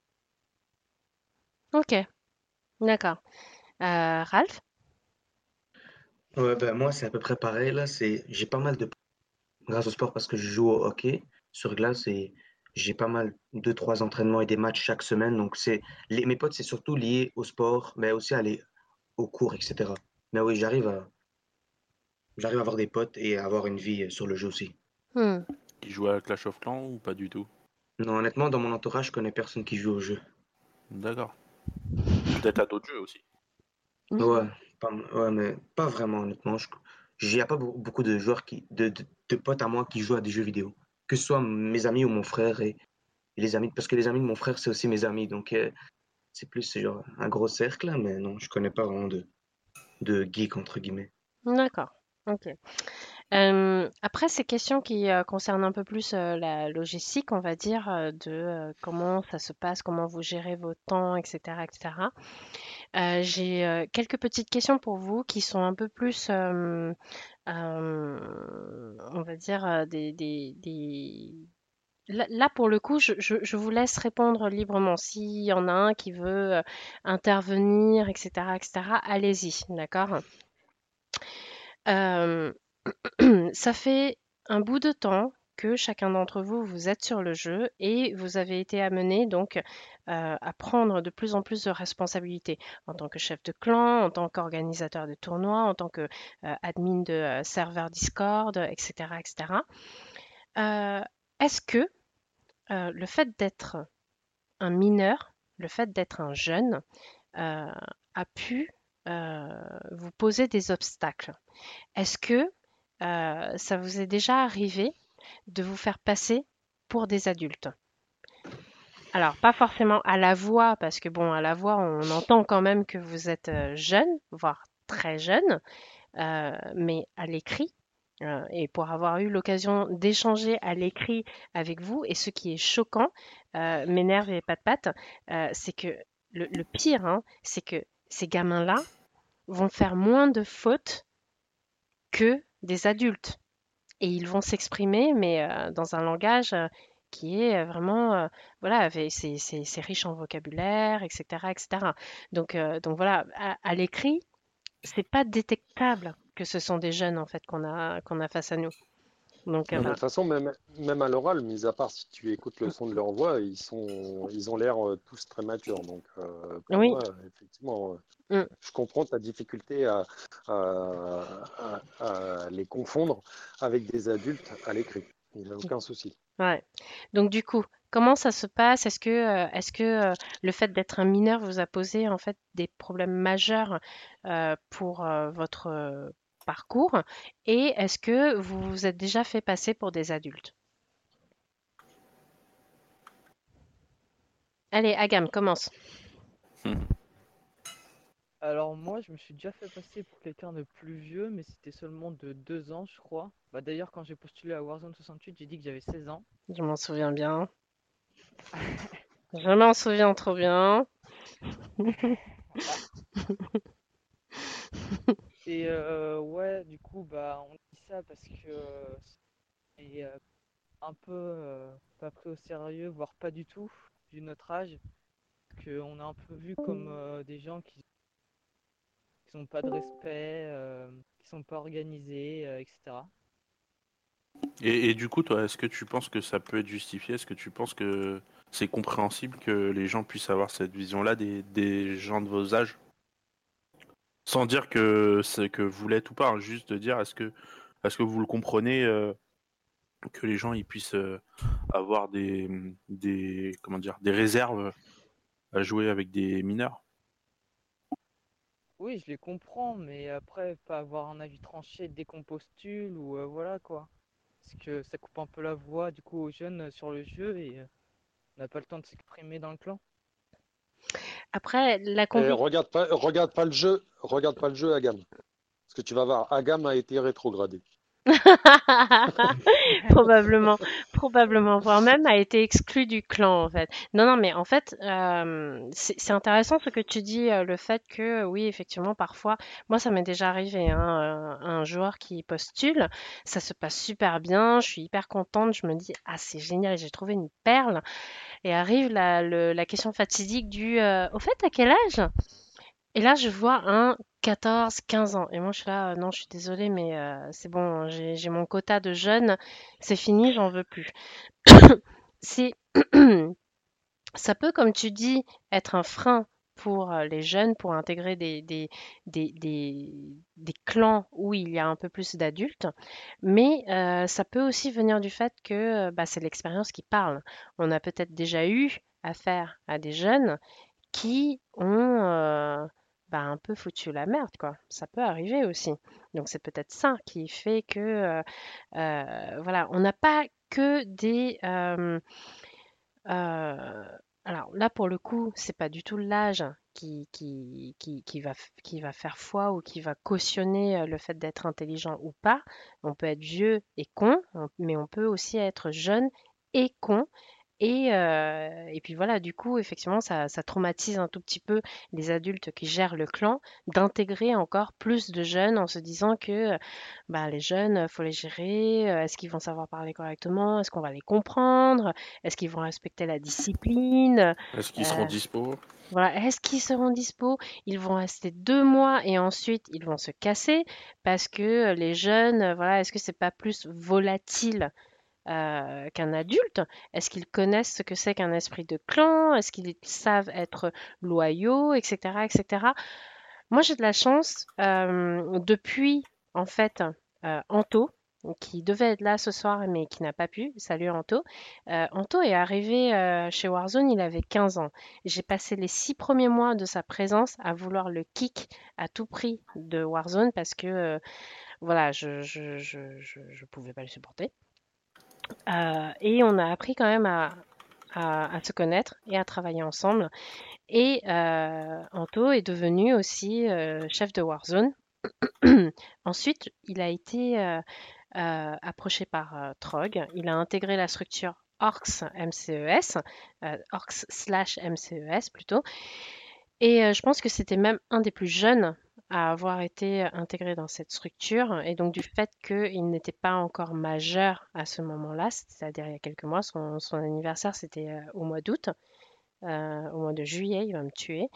Ok, d'accord. Euh, Ralph? Ouais, ben moi, c'est à peu près pareil, là. C'est, j'ai pas mal de, grâce au sport parce que je joue au hockey sur glace et j'ai pas mal, deux, trois entraînements et des matchs chaque semaine. Donc, c'est, les, mes potes, c'est surtout lié au sport, mais aussi à aller au cours, et cetera. Mais oui, j'arrive à, j'arrive à avoir des potes et à avoir une vie euh, sur le jeu aussi. Hmm. Ils jouent à Clash of Clans ou pas du tout? Non, honnêtement, dans mon entourage, je connais personne qui joue au jeu. D'accord. Peut-être à d'autres jeux aussi. Ouais, pas, ouais, mais pas vraiment, honnêtement. Je, il y a pas beau- beaucoup de joueurs qui, de, de, de potes à moi qui jouent à des jeux vidéo. Que ce soit mes amis ou mon frère et, et les amis, parce que les amis de mon frère, c'est aussi mes amis. Donc, euh, c'est plus c'est genre un gros cercle, là, mais non, je connais pas vraiment de, de geek, entre guillemets. D'accord. Ok. Euh, après, ces questions qui euh, concernent un peu plus euh, la logistique, on va dire, euh, de euh, comment ça se passe, comment vous gérez vos temps, et cetera, et cetera. Euh, j'ai euh, quelques petites questions pour vous qui sont un peu plus, euh, euh, on va dire, euh, des, des, des... Là, là, pour le coup, je, je, je vous laisse répondre librement. S'il y en a un qui veut euh, intervenir, et cetera, et cetera, allez-y, d'accord? Euh, Ça fait un bout de temps que chacun d'entre vous, vous êtes sur le jeu et vous avez été amené donc euh, à prendre de plus en plus de responsabilités en tant que chef de clan, en tant qu'organisateur de tournois, en tant que euh, admin de euh, serveur Discord, et cetera, et cetera. Euh, Est-ce que euh, le fait d'être un mineur, le fait d'être un jeune, euh, a pu euh, vous poser des obstacles? Est-ce que euh, ça vous est déjà arrivé de vous faire passer pour des adultes? Alors, pas forcément à la voix, parce que bon, à la voix, on entend quand même que vous êtes euh, jeune, voire très jeune, euh, mais à l'écrit, euh, et pour avoir eu l'occasion d'échanger à l'écrit avec vous, et ce qui est choquant, euh, m'énerve et pas de patte, euh, c'est que le, le pire, hein, c'est que ces gamins-là vont faire moins de fautes que des adultes. Et ils vont s'exprimer, mais euh, dans un langage euh, qui est euh, vraiment, euh, voilà, avec- c'est c'est- c'est riche en vocabulaire, et cetera, et cetera. Donc, euh, donc voilà, à, à l'écrit, c'est pas détectable que ce sont des jeunes en fait qu'on a qu'on a face à nous. Donc euh, Mais de voilà. toute façon, même, même à l'oral, mis à part si tu écoutes le son de leur voix, ils sont, ils ont l'air euh, tous très matures. Donc, euh, pour Oui. moi, effectivement, euh, Mm, je comprends ta difficulté à, à- à- à les confondre avec des adultes à l'écrit. Il n'y a aucun souci. ouais. Donc du coup, comment ça se passe? Est-ce que euh, est-ce que euh, le fait d'être un mineur vous a posé en fait des problèmes majeurs euh, pour euh, votre euh, parcours? Et est-ce que vous vous êtes déjà fait passer pour des adultes? Allez, Agam, commence. Alors moi, je me suis déjà fait passer pour quelqu'un de plus vieux, mais c'était seulement de deux ans, je crois. Bah d'ailleurs, quand j'ai postulé à Warzone soixante-huit, j'ai dit que j'avais seize ans. Je m'en souviens bien. Je m'en souviens trop bien. Ah. Et euh, ouais, du coup, bah on dit ça parce que euh, c'est euh, un peu euh, pas pris au sérieux, voire pas du tout, vu notre âge, qu'on a un peu vu comme euh, des gens qui qui n'ont pas de respect, euh, qui sont pas organisés, euh, et cetera. Et, et du coup, toi, est-ce que tu penses que ça peut être justifié? Est-ce que tu penses que c'est compréhensible que les gens puissent avoir cette vision-là des, des gens de vos âges? Sans dire que c'est que vous l'êtes ou pas, hein, juste de dire est-ce que est-ce que vous le comprenez euh, que les gens ils puissent euh, avoir des des comment dire des réserves à jouer avec des mineurs? Oui, je les comprends, mais après, pas avoir un avis tranché dès qu'on postule ou euh, voilà quoi. Parce que ça coupe un peu la voix du coup aux jeunes euh, sur le jeu et euh, on n'a pas le temps de s'exprimer dans le clan. Après, la Et compli... regarde pas, regarde pas le jeu, regarde pas le jeu Agam. Parce que tu vas voir, Agam a été rétrogradé. Probablement, probablement, voire même a été exclu du clan en fait. Non, non, mais en fait, euh, c'est c'est intéressant ce que tu dis, euh, le fait que oui, effectivement, parfois, moi ça m'est déjà arrivé, hein, euh, un joueur qui postule, ça se passe super bien, je suis hyper contente, je me dis ah c'est génial, j'ai trouvé une perle, et arrive la, le- la question fatidique du, euh, au fait, à quel âge? Et là, je vois un quatorze, quinze ans. Et moi, je suis là, euh, non, je suis désolée, mais euh, c'est bon, j'ai, j'ai mon quota de jeunes, c'est fini, j'en veux plus. C'est, ça peut, comme tu dis, être un frein pour euh, les jeunes, pour intégrer des, des, des, des, des clans où il y a un peu plus d'adultes, mais euh, ça peut aussi venir du fait que euh, bah, c'est l'expérience qui parle. On a peut-être déjà eu affaire à des jeunes qui ont euh, bah, un peu foutu la merde, quoi. Ça peut arriver aussi. Donc c'est peut-être ça qui fait que, euh, euh, voilà, on n'a pas que des... euh, euh, alors là, pour le coup, c'est pas du tout l'âge qui, qui, qui, qui va, f- qui va faire foi ou qui va cautionner euh, le fait d'être intelligent ou pas. On peut être vieux et con, on- mais on peut aussi être jeune et con. Et, euh, et puis voilà, du coup, effectivement, ça, ça traumatise un tout petit peu les adultes qui gèrent le clan d'intégrer encore plus de jeunes en se disant que euh, bah, les jeunes, faut les gérer. euh, Est-ce qu'ils vont savoir parler correctement? Est-ce qu'on va les comprendre? Est-ce qu'ils vont respecter la discipline? Est-ce qu'ils seront Euh, dispo? voilà, est-ce qu'ils seront dispo? Ils vont rester deux mois et ensuite ils vont se casser parce que euh, les jeunes, euh, voilà, est-ce que c'est pas plus volatile euh, qu'un adulte? Est-ce qu'ils connaissent ce que c'est qu'un esprit de clan? Est-ce qu'ils savent être loyaux, et cetera, et cetera. Moi, j'ai de la chance euh, depuis, en fait, euh, Anto, qui devait être là ce soir, mais qui n'a pas pu. Salut Anto. Euh, Anto est arrivé euh, chez Warzone, il avait quinze ans. J'ai passé les six premiers mois de sa présence à vouloir le kick à tout prix de Warzone parce que, euh, voilà, je, je, je, je, je pouvais pas le supporter. Euh, et on a appris quand même à, à, à se connaître et à travailler ensemble. Et euh, Anto est devenu aussi euh, chef de Warzone. Ensuite, il a été euh, euh, approché par euh, Trog. Il a intégré la structure Orcs M C E S, euh, Orcs slash M C E S plutôt. Et euh, je pense que c'était même un des plus jeunes à avoir été intégré dans cette structure. Et donc du fait qu'il n'était pas encore majeur à ce moment-là, c'est-à-dire il y a quelques mois, son, son anniversaire c'était euh, au mois d'août. Euh, au mois de juillet, il va me tuer.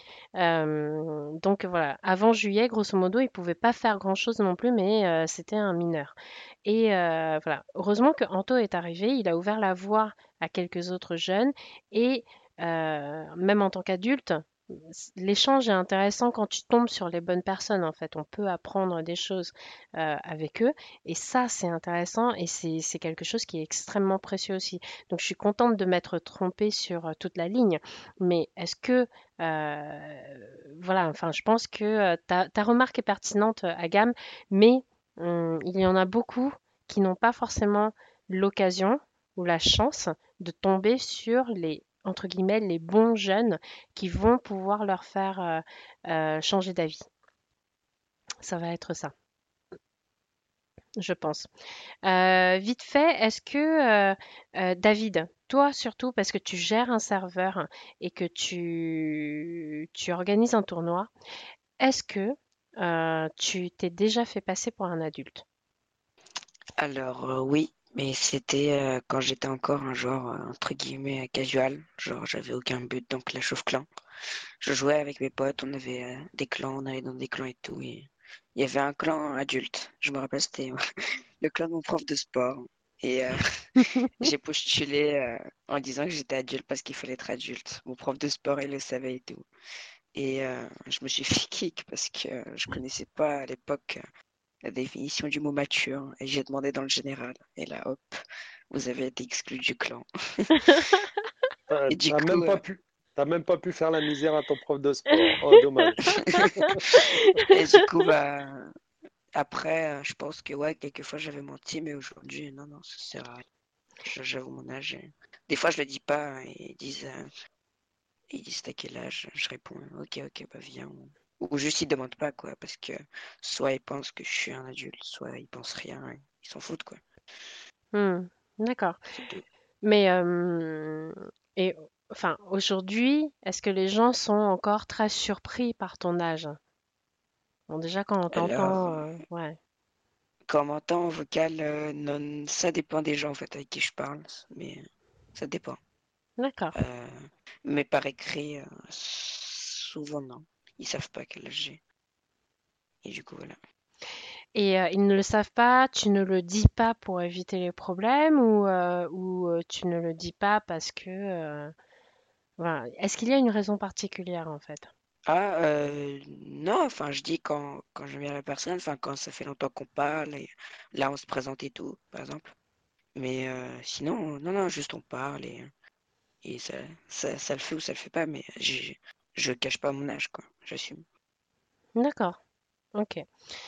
Euh, donc voilà, avant juillet, grosso modo, il pouvait pas faire grand-chose non plus, mais euh, c'était un mineur. Et euh, voilà, heureusement que Anto est arrivé, il a ouvert la voie à quelques autres jeunes, et euh, même en tant qu'adulte, l'échange est intéressant quand tu tombes sur les bonnes personnes, en fait. On peut apprendre des choses euh, avec eux, et ça, c'est intéressant, et c'est c'est quelque chose qui est extrêmement précieux aussi. Donc, je suis contente de m'être trompée sur euh, toute la ligne, mais est-ce que, euh, voilà, enfin, je pense que euh, ta, ta remarque est pertinente, euh, Agam, mais hum, il y en a beaucoup qui n'ont pas forcément l'occasion ou la chance de tomber sur les entre guillemets, les bons jeunes qui vont pouvoir leur faire euh, euh, changer d'avis. Ça va être ça, je pense. Euh, vite fait, est-ce que, euh, euh, David, toi surtout, parce que tu gères un serveur et que tu, tu organises un tournoi, est-ce que euh, tu t'es déjà fait passer pour un adulte? Alors, euh, oui, mais c'était euh, quand j'étais encore un joueur, euh, entre guillemets, euh, casual. Genre, j'avais aucun but, donc Clash of Clans. Je jouais avec mes potes, on avait euh, des clans, on allait dans des clans et tout. Et il y avait un clan adulte. Je me rappelle, c'était le clan de mon prof de sport. Et euh, j'ai postulé euh, en disant que j'étais adulte parce qu'il fallait être adulte. Mon prof de sport, il le savait et tout. Et euh, je me suis fait kick parce que euh, je connaissais pas à l'époque euh, la définition du mot mature. Et j'ai demandé dans le général. Et là, hop, vous avez été exclu du clan. Euh, Et du T'as même coup, pas euh, pu, t'as même pas pu faire la misère à ton prof de sport. Oh, dommage. et du coup, bah, après, euh, je pense que ouais, quelquefois j'avais menti, mais aujourd'hui, non, non, ça sert à rien. Je- J'avoue mon âge. et- Des fois, je le dis pas. hein, et Ils disent, euh, ils disent t'as quel âge? Je réponds, ok, ok, bah viens. Ou ou juste ils demandent pas, quoi, parce que soit ils pensent que je suis un adulte, soit ils pensent rien. et Ils s'en foutent, quoi. Hmm, d'accord. C'est tout. Mais euh, et enfin aujourd'hui, est-ce que les gens sont encore très surpris par ton âge? Bon, déjà quand on Alors, t'entend, euh, ouais, commentant en vocal, euh, non, ça dépend des gens en fait avec qui je parle, mais euh, ça dépend. d'accord. Euh, mais par écrit, euh, souvent non. Ils savent pas quel âge j'ai. Et du coup, voilà. Et euh, ils ne le savent pas, tu ne le dis pas pour éviter les problèmes ou, euh, ou euh, tu ne le dis pas parce que, euh, voilà. Est-ce qu'il y a une raison particulière en fait? Ah, euh, non, enfin, je dis quand, quand j'aime bien la personne, enfin, quand ça fait longtemps qu'on parle, et là, on se présente et tout, par exemple. Mais euh, sinon, non, non, juste on parle et, et ça, ça, ça le fait ou ça le fait pas, mais je, je cache pas mon âge, quoi. J'assume. D'accord, ok.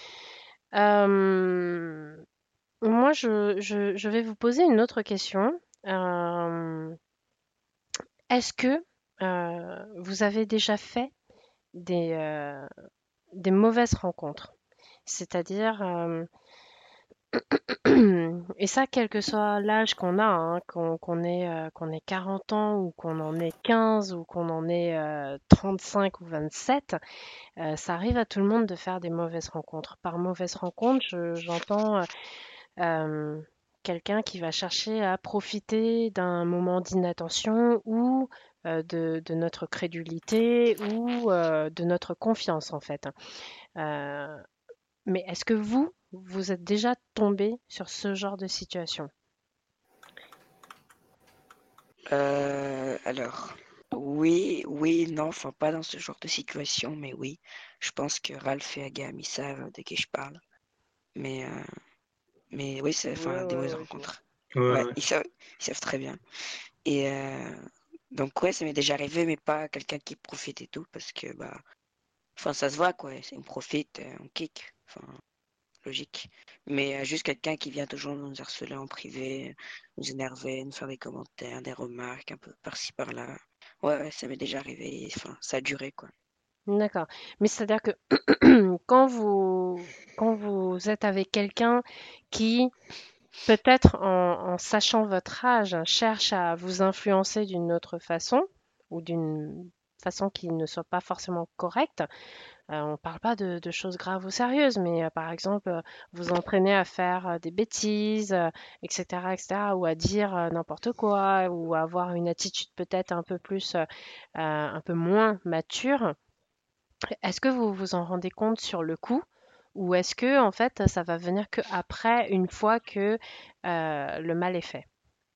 Euh, moi, je, je, je vais vous poser une autre question. Euh, est-ce que euh, vous avez déjà fait des, euh, des mauvaises rencontres? C'est-à-dire, euh, et ça, quel que soit l'âge qu'on a, hein, qu'on qu'on ait, euh, qu'on ait quarante ans ou qu'on en ait quinze ou qu'on en ait euh, trente-cinq ou vingt-sept, euh, ça arrive à tout le monde de faire des mauvaises rencontres. Par mauvaise rencontre, je- j'entends euh, euh, quelqu'un qui va chercher à profiter d'un moment d'inattention ou euh, de, de notre crédulité ou euh, de notre confiance en fait. Euh, mais est-ce que vous, vous êtes déjà tombé sur ce genre de situation? Euh, alors, oui, oui, non, enfin, pas dans ce genre de situation, mais oui. Je pense que Ralph et Agam, ils savent de qui je parle. Mais, euh, mais oui, c'est Ouais, enfin des ouais, mauvaises ouais, je vois. rencontres. Ouais, Ouais, ouais. ils savent, ils savent très bien. Et euh, donc, ouais, ça m'est déjà arrivé, mais pas quelqu'un qui profite et tout, parce que, bah, enfin, ça se voit, quoi. On profite, euh, on kick. Enfin, logique. Mais euh, juste quelqu'un qui vient toujours nous harceler en privé, nous énerver, nous faire des commentaires, des remarques, un peu par-ci, par-là. Ouais, ouais, ça m'est déjà arrivé. Enfin, ça a duré, quoi. D'accord. Mais c'est-à-dire que quand vous, quand vous êtes avec quelqu'un qui, peut-être en, en sachant votre âge, cherche à vous influencer d'une autre façon ou d'une façon qui ne soit pas forcément correcte, euh, on ne parle pas de, de choses graves ou sérieuses, mais euh, par exemple, euh, vous entraîner à faire euh, des bêtises, euh, et cetera, et cetera, ou à dire euh, n'importe quoi, ou à avoir une attitude peut-être un peu plus, euh, euh, un peu moins mature. Est-ce que vous vous en rendez compte sur le coup ou est-ce que en fait ça va venir qu'après, une fois que euh, le mal est fait?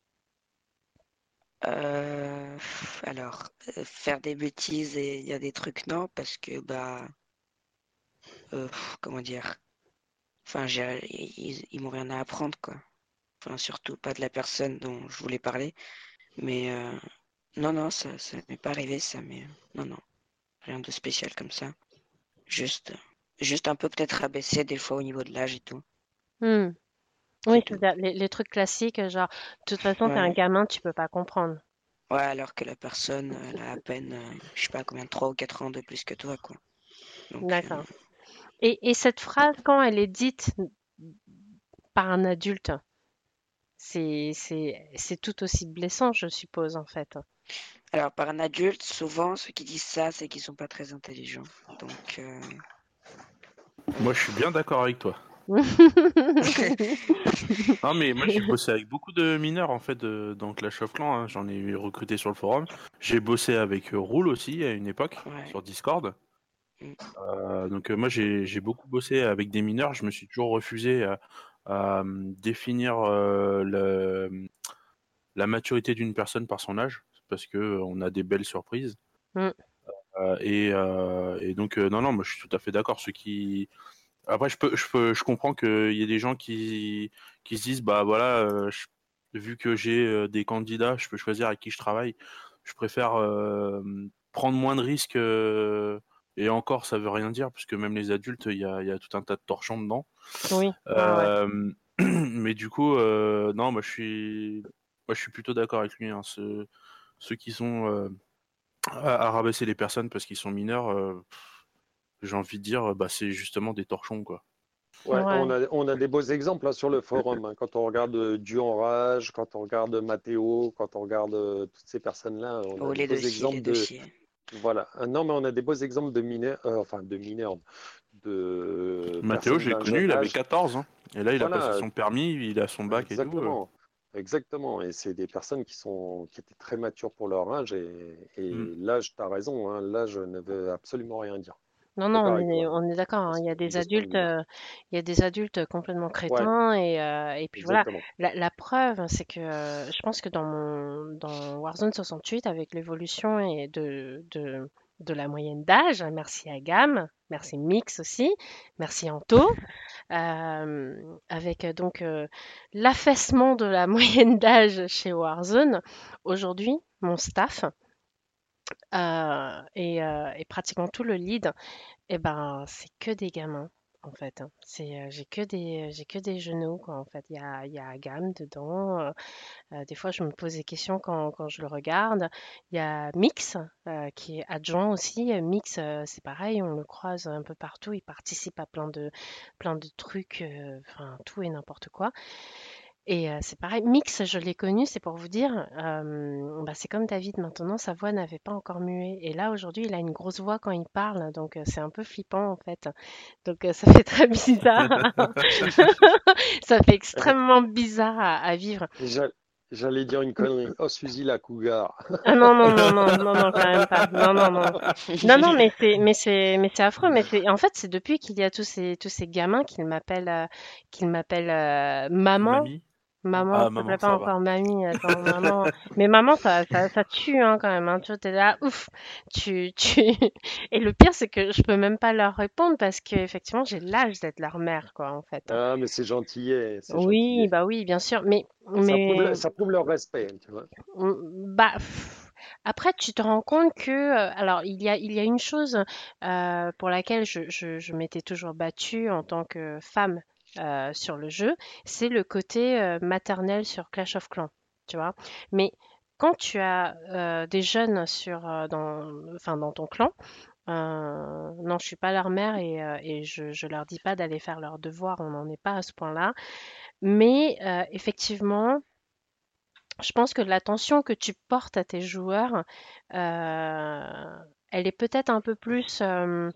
Euh, pff, alors, euh, faire des bêtises et il y a des trucs, non, parce que, bah, euh, pff, comment dire, enfin, j'ai, ils, ils m'ont rien à apprendre, quoi. Enfin, surtout pas de la personne dont je voulais parler. Mais euh, non, non, ça, ça m'est pas arrivé, ça, mais euh, non, non, rien de spécial comme ça. Juste, juste un peu peut-être rabaissé des fois au niveau de l'âge et tout. Hmm. Oui, C'est tout. c'est-à-dire les, les trucs classiques, genre, de toute façon, t'es un Ouais, gamin, tu peux pas comprendre. Ouais, alors que la personne, elle a à peine, euh, je sais pas combien, trois ou quatre ans de plus que toi, quoi. Donc, euh, D'accord. Et, et cette phrase, quand elle est dite par un adulte, c'est, c'est, c'est tout aussi blessant, je suppose, en fait. alors par un adulte, souvent, ceux qui disent ça, c'est qu'ils sont pas très intelligents. Donc, euh, Moi, je suis bien d'accord avec toi. Non, mais moi, j'ai bossé avec beaucoup de mineurs, en fait, de- dans Clash of Clans. Hein. J'en ai recruté sur le forum. J'ai bossé avec euh, Roule aussi, à une époque, ouais. sur Discord. Mm. Euh, donc, euh, moi, j'ai j'ai beaucoup bossé avec des mineurs. Je me suis toujours refusé à, à, euh, définir euh, le- la maturité d'une personne par son âge, parce que euh, on a des belles surprises. Mm. Euh, et, euh, et donc, euh, non, non, moi, je suis tout à fait d'accord. Ceux qui Après, je peux, je peux, je comprends qu'il y ait des gens qui, qui se disent, bah voilà, euh, je- vu que j'ai euh, des candidats, je peux choisir avec qui je travaille. Je préfère euh, prendre moins de risques. euh, et encore, ça veut rien dire, puisque même les adultes, il y a, il y a tout un tas de torchons dedans. Oui, ouais, ouais. Euh, mais du coup, euh, non, moi je suis, moi je suis plutôt d'accord avec lui. Hein. Ceux, ceux qui sont euh, à, à rabaisser les personnes parce qu'ils sont mineurs, euh, j'ai envie de dire, bah c'est justement des torchons, quoi. Ouais, Ouais. on a, on a des beaux exemples là, sur le forum. Hein. Quand on regarde euh, Du en Rage, quand on regarde Mathéo, quand on regarde euh, toutes ces personnes-là, on Oh, a des les beaux dossiers, les exemples de. dossiers. Voilà. Ah non, mais on a des beaux exemples de mineurs, euh, enfin de mineurs, de Mathéo, personnes j'ai d'un connu, jeune il avait âge. quatorze ans. Et là, il a passé Voilà, son permis, il a son bac et tout. euh. exactement. Exactement. Et c'est des personnes qui sont, qui étaient très matures pour leur âge. Et, Mm. et l'âge, tu as raison, hein, l'âge ne veut absolument rien dire. Non, non, D'accord on avec est, toi. on est d'accord, hein. Parce Il y a que des de ce point de adultes, vue-là. euh, il y a des adultes complètement Ouais, crétins et, euh, et puis voilà. exactement. La, la preuve, c'est que euh, je pense que dans mon, dans Warzone soixante-huit, avec l'évolution et de, de, de la moyenne d'âge, merci à Gam, merci Mix aussi, merci Anto, euh, avec euh, donc euh, l'affaissement de la moyenne d'âge chez Warzone, aujourd'hui, mon staff euh, et, euh, et pratiquement tout le lead. Eh ben, c'est que des gamins, en fait, hein. C'est, euh, j'ai que des, j'ai que des genoux, quoi, en fait. Il y a, il y a Agam dedans. euh, euh, des fois, je me pose des questions quand, quand je le regarde. Il y a Mix, euh, qui est adjoint aussi. Euh, Mix, euh, c'est pareil, on le croise un peu partout. Il participe à plein de, plein de trucs, euh, enfin, tout et n'importe quoi. Et heu, c'est pareil, Mix, je l'ai connu, c'est pour vous dire, hem, bah, c'est comme David maintenant, sa voix n'avait pas encore mué et là, aujourd'hui, il a une grosse voix quand il parle, donc heu, c'est un peu flippant, en fait. Donc heu, ça fait très bizarre. Ça fait extrêmement bizarre à à vivre. J'a- J'allais dire une connerie. Oh, Suzy la cougar. Ah non, non, non, non, non, non, quand même pas. Non, non, non. Non, non, mais c'est mais c'est mais c'est affreux, mais c'est en fait, c'est depuis qu'il y a tous ces tous ces gamins qu'ils m'appellent, heu, qu'ils m'appellent, heu, maman. Mamie? Maman, Ah, s'il te plaît, maman, pas ça va. encore mamie, attends, maman. Mais maman, ça, ça, ça tue, hein, quand même, hein. Tu vois, t'es là, ouf, tu, tu... Et le pire, c'est que je peux même pas leur répondre parce que, effectivement, j'ai l'âge d'être leur mère, quoi, en fait. Ah, mais c'est gentillet, c'est Oui, gentillet. bah oui, bien sûr, mais, Ça prouve, mais, le- ça prouve leur respect, tu vois. mm, bah, pff, après, tu te rends compte que, euh, alors, il y a, il y a une chose euh, pour laquelle je, je, je m'étais toujours battue en tant que femme euh, sur le jeu, c'est le côté euh, maternel sur Clash of Clans, tu vois. Mais quand tu as euh, des jeunes sur, euh, dans, enfin, dans ton clan, euh, non, je suis pas leur mère et, euh, et je, je leur dis pas d'aller faire leurs devoirs, on n'en est pas à ce point-là. Mais euh, effectivement, je pense que l'attention que tu portes à tes joueurs, euh, elle est peut-être un peu plus, euh,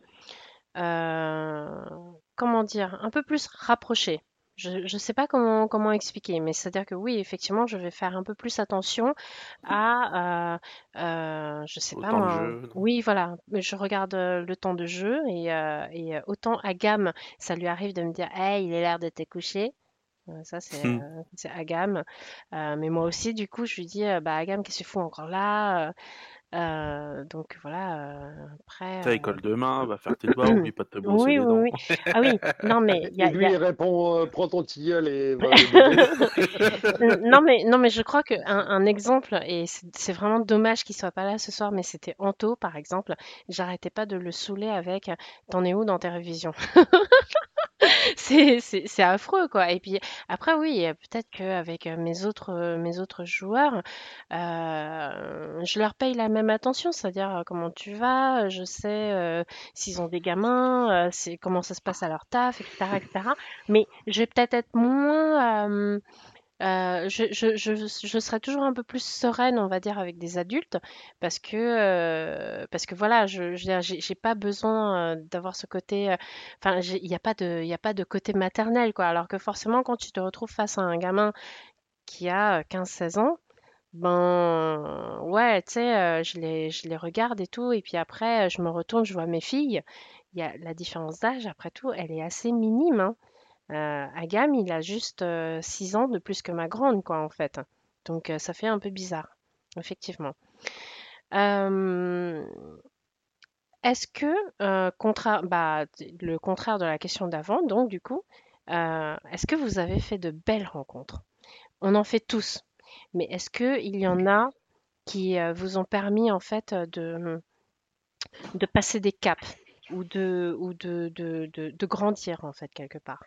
euh, comment dire, un peu plus rapprochée. Je ne sais pas comment, comment expliquer, mais c'est-à-dire que oui, effectivement, je vais faire un peu plus attention à, euh, euh, je sais pas Autant de moi, jeux. Non. oui, voilà, mais je regarde euh, le temps de jeu et, euh, et euh, autant à gamme, ça lui arrive de me dire, hey, il est l'heure de te coucher. Euh, Ça, c'est Hmm. euh, c'est Agam. Euh, mais moi aussi, du coup, je lui dis, euh, bah, Agam, qu'est-ce que tu fous encore là? Euh, euh, donc voilà, euh, après. T'as école demain, va faire tes devoirs, euh, oublie pas de te brosser Oui, les oui, dents. oui. Ah oui, non, mais il y Et a, il y lui, a... il répond, euh, prends ton tilleul et va aller dodo. Non, mais, non, mais je crois qu'un un exemple, et c'est c'est vraiment dommage qu'il soit pas là ce soir, mais c'était Anto, par exemple. J'arrêtais pas de le saouler avec, t'en es où dans tes révisions? C'est c'est c'est affreux, quoi. Et puis après, oui, heu, peut-être qu'avec, heu, mes autres, heu, mes autres joueurs, heu, je leur paye la même attention, c'est-à-dire, heu, comment tu vas? Je sais, heu, s'ils ont des gamins, heu, c'est comment ça se passe à leur taf et cetera et cetera. Mais je vais peut-être être moins, hem Heu, je je je je serai toujours un peu plus sereine, on va dire, avec des adultes parce que, heu, parce que voilà, je je veux dire, j'ai j'ai pas besoin, heu, d'avoir ce côté, heu, enfin, j'ai il y a pas de il y a pas de côté maternel, quoi. Alors que forcément, quand tu te retrouves face à un gamin qui a, heu, quinze seize ans, ben, ouais, tu sais, heu, je les je les regarde et tout et puis après, je me retourne, je vois mes filles. Il y a la différence d'âge, après tout, elle est assez minime, hein. Heu, Agam, il a juste, heu, six ans de plus que ma grande, quoi, en fait. Donc, heu, ça fait un peu bizarre, effectivement. Hem, est-ce que, heu, contraire bah, t le contraire de la question d'avant, donc du coup, heu, est-ce que vous avez fait de belles rencontres? On en fait tous, mais est-ce qu'il y en a qui, heu, vous ont permis, en fait, heu, de de passer des caps ou de ou de de de de grandir, en fait, quelque part?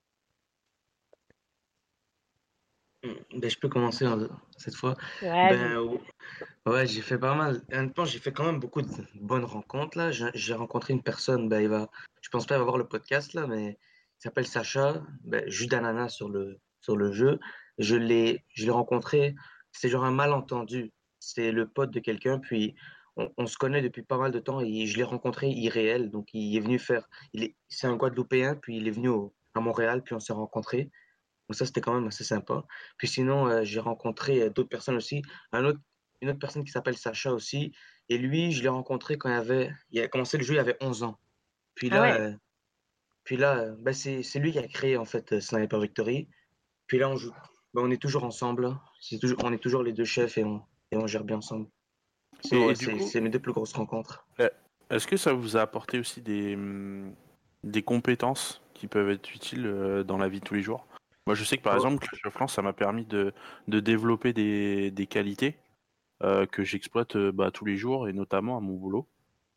Hmm, Ben, je peux commencer hein, cette fois. Vas-y. Ben, ou- ouais, j'ai fait pas mal. Honnêtement, j'ai fait quand même beaucoup de bonnes rencontres là. J'ai j'ai rencontré une personne, ben, il va, je pense pas il va voir le podcast là, mais il s'appelle Sacha, ben, jus d'ananas sur le, sur le jeu. Je l'ai, je l'ai rencontré, c'est genre un malentendu. C'est le pote de quelqu'un, puis on, on se connaît depuis pas mal de temps et je l'ai rencontré irréel. Donc il est venu faire, il est, c'est un Guadeloupéen, puis il est venu au- à Montréal, puis on s'est rencontrés. Donc ça, c'était quand même assez sympa. Puis sinon, euh, j'ai rencontré euh, d'autres personnes aussi. Un autre, une autre personne qui s'appelle Sacha aussi. Et lui, je l'ai rencontré quand il avait, il a commencé le jeu, il avait onze ans. Puis Ah là, ouais. euh, puis là, euh, ben, c'est, c'est lui qui a créé en fait euh, Sniper Victory. Puis là, on joue, ben, on est toujours ensemble, là. C'est toujours, on est toujours les deux chefs et on, et on gère bien ensemble. Sinon, Et, ouais, et du c'est, coup, c'est mes deux plus grosses rencontres. euh, est-ce que ça vous a apporté aussi des, hum, des compétences qui peuvent être utiles euh, dans la vie de tous les jours? Moi, je sais que par Oh, exemple, Clash of Clans, ça m'a permis de, de développer des, des qualités euh, que j'exploite euh, bah, tous les jours et notamment à mon boulot.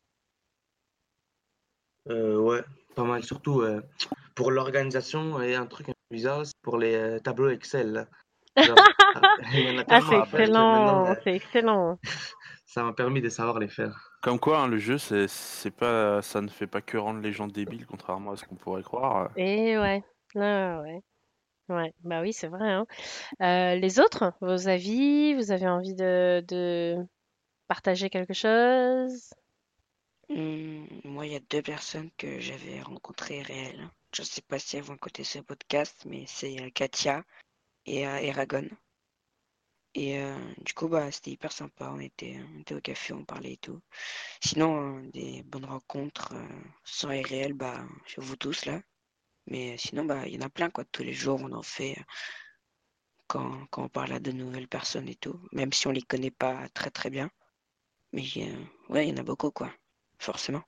euh, ouais, pas mal. Surtout euh, pour l'organisation et un truc un peu bizarre, c'est pour les euh, tableaux Excel, là. Genre, ah, il y en a Ah, tellement c'est à faire que maintenant, excellent, euh, c'est excellent. ça m'a permis de savoir les faire. Comme quoi, hein, le jeu, c'est, c'est pas, ça ne fait pas que rendre les gens débiles, contrairement à ce qu'on pourrait croire. Et ouais, ouais, ouais, ouais. Bah oui, c'est vrai, hein. Euh, les autres, vos avis, vous avez envie de, de partager quelque chose? Hum, moi, il y a deux personnes que j'avais rencontrées réelles. Je sais pas si elles vont écouter ce podcast, mais c'est euh, Katia et euh, Eragon. Et euh, du coup, bah, c'était hyper sympa. On était, on était au café, on parlait et tout. Sinon, euh, des bonnes rencontres euh, sans réel, bah, chez vous tous là. Mais sinon, bah, il y en a plein, quoi. Tous les jours, on en fait euh, quand, quand on parle à de nouvelles personnes et tout. Même si on les connaît pas très très bien. Mais euh, ouais, il y en a beaucoup, quoi. Forcément.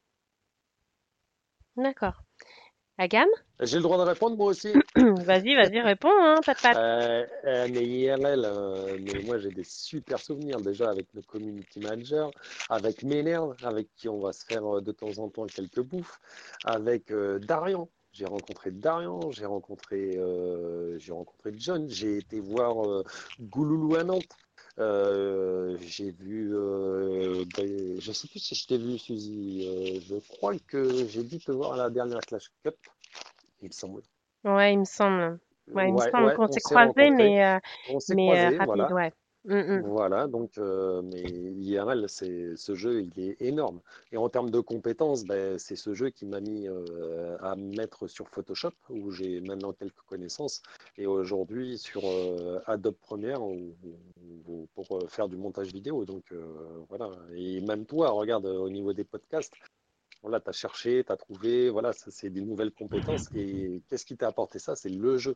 D'accord. Agam? J'ai le droit de répondre moi aussi. Vas-y, vas-y, réponds, hein, pas de patte. Euh, euh, mais I R L, euh, mais moi j'ai des super souvenirs déjà avec le community manager, avec Ménerd, avec qui on va se faire euh, de temps en temps quelques bouffes, avec euh, Darian. J'ai rencontré Darian, j'ai rencontré, euh, j'ai rencontré John, j'ai été voir euh, Gouloulou à Nantes. Euh, j'ai vu, euh, ben, je sais plus si je t'ai vu, Suzy. Euh, je crois que j'ai dû te voir à la dernière Clash Cup, il me semble. Ouais, il me semble. Ouais, il me Ouais, semble ouais, qu'on on s'est s'est croisés, rencontrés, mais, euh, on s'est mais euh, croisés, rapide, voilà. ouais. Mm, mm. Voilà, donc, euh, mais I R L, c'est, ce jeu, il est énorme. Et en termes de compétences, ben, c'est ce jeu qui m'a mis euh, à me mettre sur Photoshop, où j'ai maintenant quelques connaissances, et aujourd'hui sur euh, Adobe Premiere où- où- pour euh, faire du montage vidéo. Donc euh, voilà, et même toi, regarde, au niveau des podcasts, voilà, tu as cherché, tu as trouvé, voilà, ça c'est des nouvelles compétences. Et qu'est-ce qui t'a apporté ça? C'est le jeu.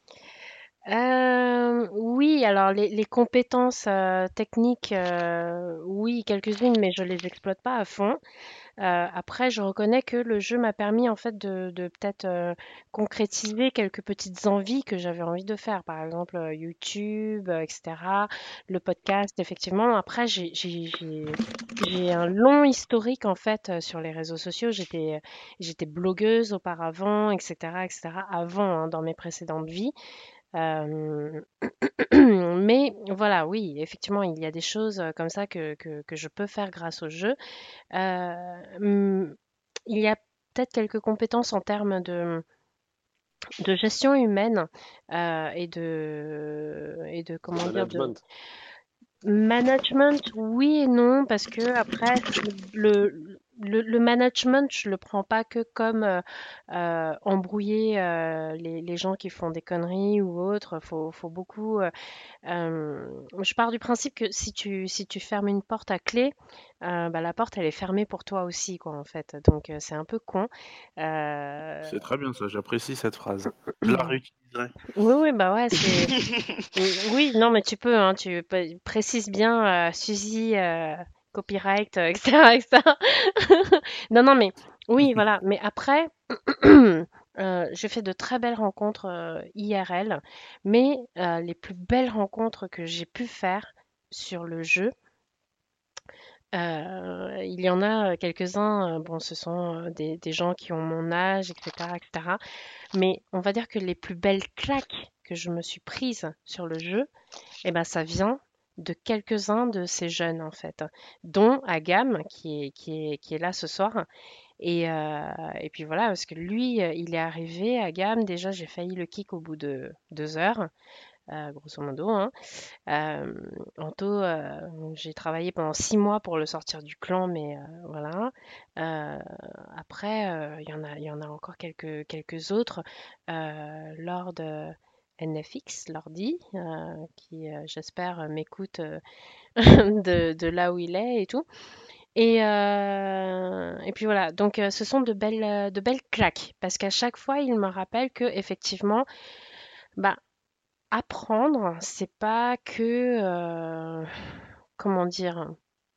Euh, oui, alors les, les compétences euh, techniques, euh, oui, quelques-unes, mais je les exploite pas à fond. Euh, après, je reconnais que le jeu m'a permis en fait de, de peut-être euh, concrétiser quelques petites envies que j'avais envie de faire. Par exemple, euh, YouTube, euh, et cetera. Le podcast, effectivement. Après, j'ai j'ai- j'ai- j'ai un long historique en fait euh, sur les réseaux sociaux. J'étais j'étais blogueuse auparavant, et cetera, et cetera. Avant, hein, dans mes précédentes vies. Euh, mais voilà, oui, effectivement, il y a des choses euh, comme ça que, que, que je peux faire grâce au jeu. Euh, hum, il y a peut-être quelques compétences en termes de, de gestion humaine euh, et de, et de, comment dire, de Management. management, oui et non, parce que après, le, le, le management, je le prends pas que comme euh, euh, embrouiller euh, les, les gens qui font des conneries ou autres. Faut, faut beaucoup euh, euh, je pars du principe que si tu, si tu fermes une porte à clé, euh, bah, la porte, elle est fermée pour toi aussi, quoi, en fait. Donc, euh, c'est un peu con. Euh, C'est très bien ça, j'apprécie cette phrase. Je la réutiliserai. Oui, oui, bah ouais, c'est... Oui, non, mais tu peux, hein, tu p- précises bien, euh, Suzy, euh, copyright, euh, et cetera, et cetera. Non, non, mais oui, voilà. Mais après, euh, j'ai fait de très belles rencontres euh, I R L, mais euh, les plus belles rencontres que j'ai pu faire sur le jeu, euh, il y en a euh, quelques-uns, euh, bon, ce sont euh, des, des gens qui ont mon âge, et cetera, et cetera. Mais on va dire que les plus belles claques que je me suis prises sur le jeu, eh ben, ça vient de quelques-uns de ces jeunes, en fait, dont Agam, qui est, qui est, qui est là ce soir. Et, euh, et puis voilà, parce que lui, euh, il est arrivé, Agam, déjà, j'ai failli le kick au bout de deux heures, euh, grosso modo, hein. Euh, Anto, euh, j'ai travaillé pendant six mois pour le sortir du clan, mais euh, voilà. Euh, après, euh, il y en a, il y en a encore quelques, quelques autres. Euh, Lord euh, N F X, Lordi, euh, qui, euh, j'espère, euh, m'écoute euh, de, de là où il est et tout. Et, euh, et puis voilà, donc euh, ce sont de belles, euh, de belles claques, parce qu'à chaque fois, il me rappelle que effectivement, bah, apprendre, c'est pas que, euh, comment dire,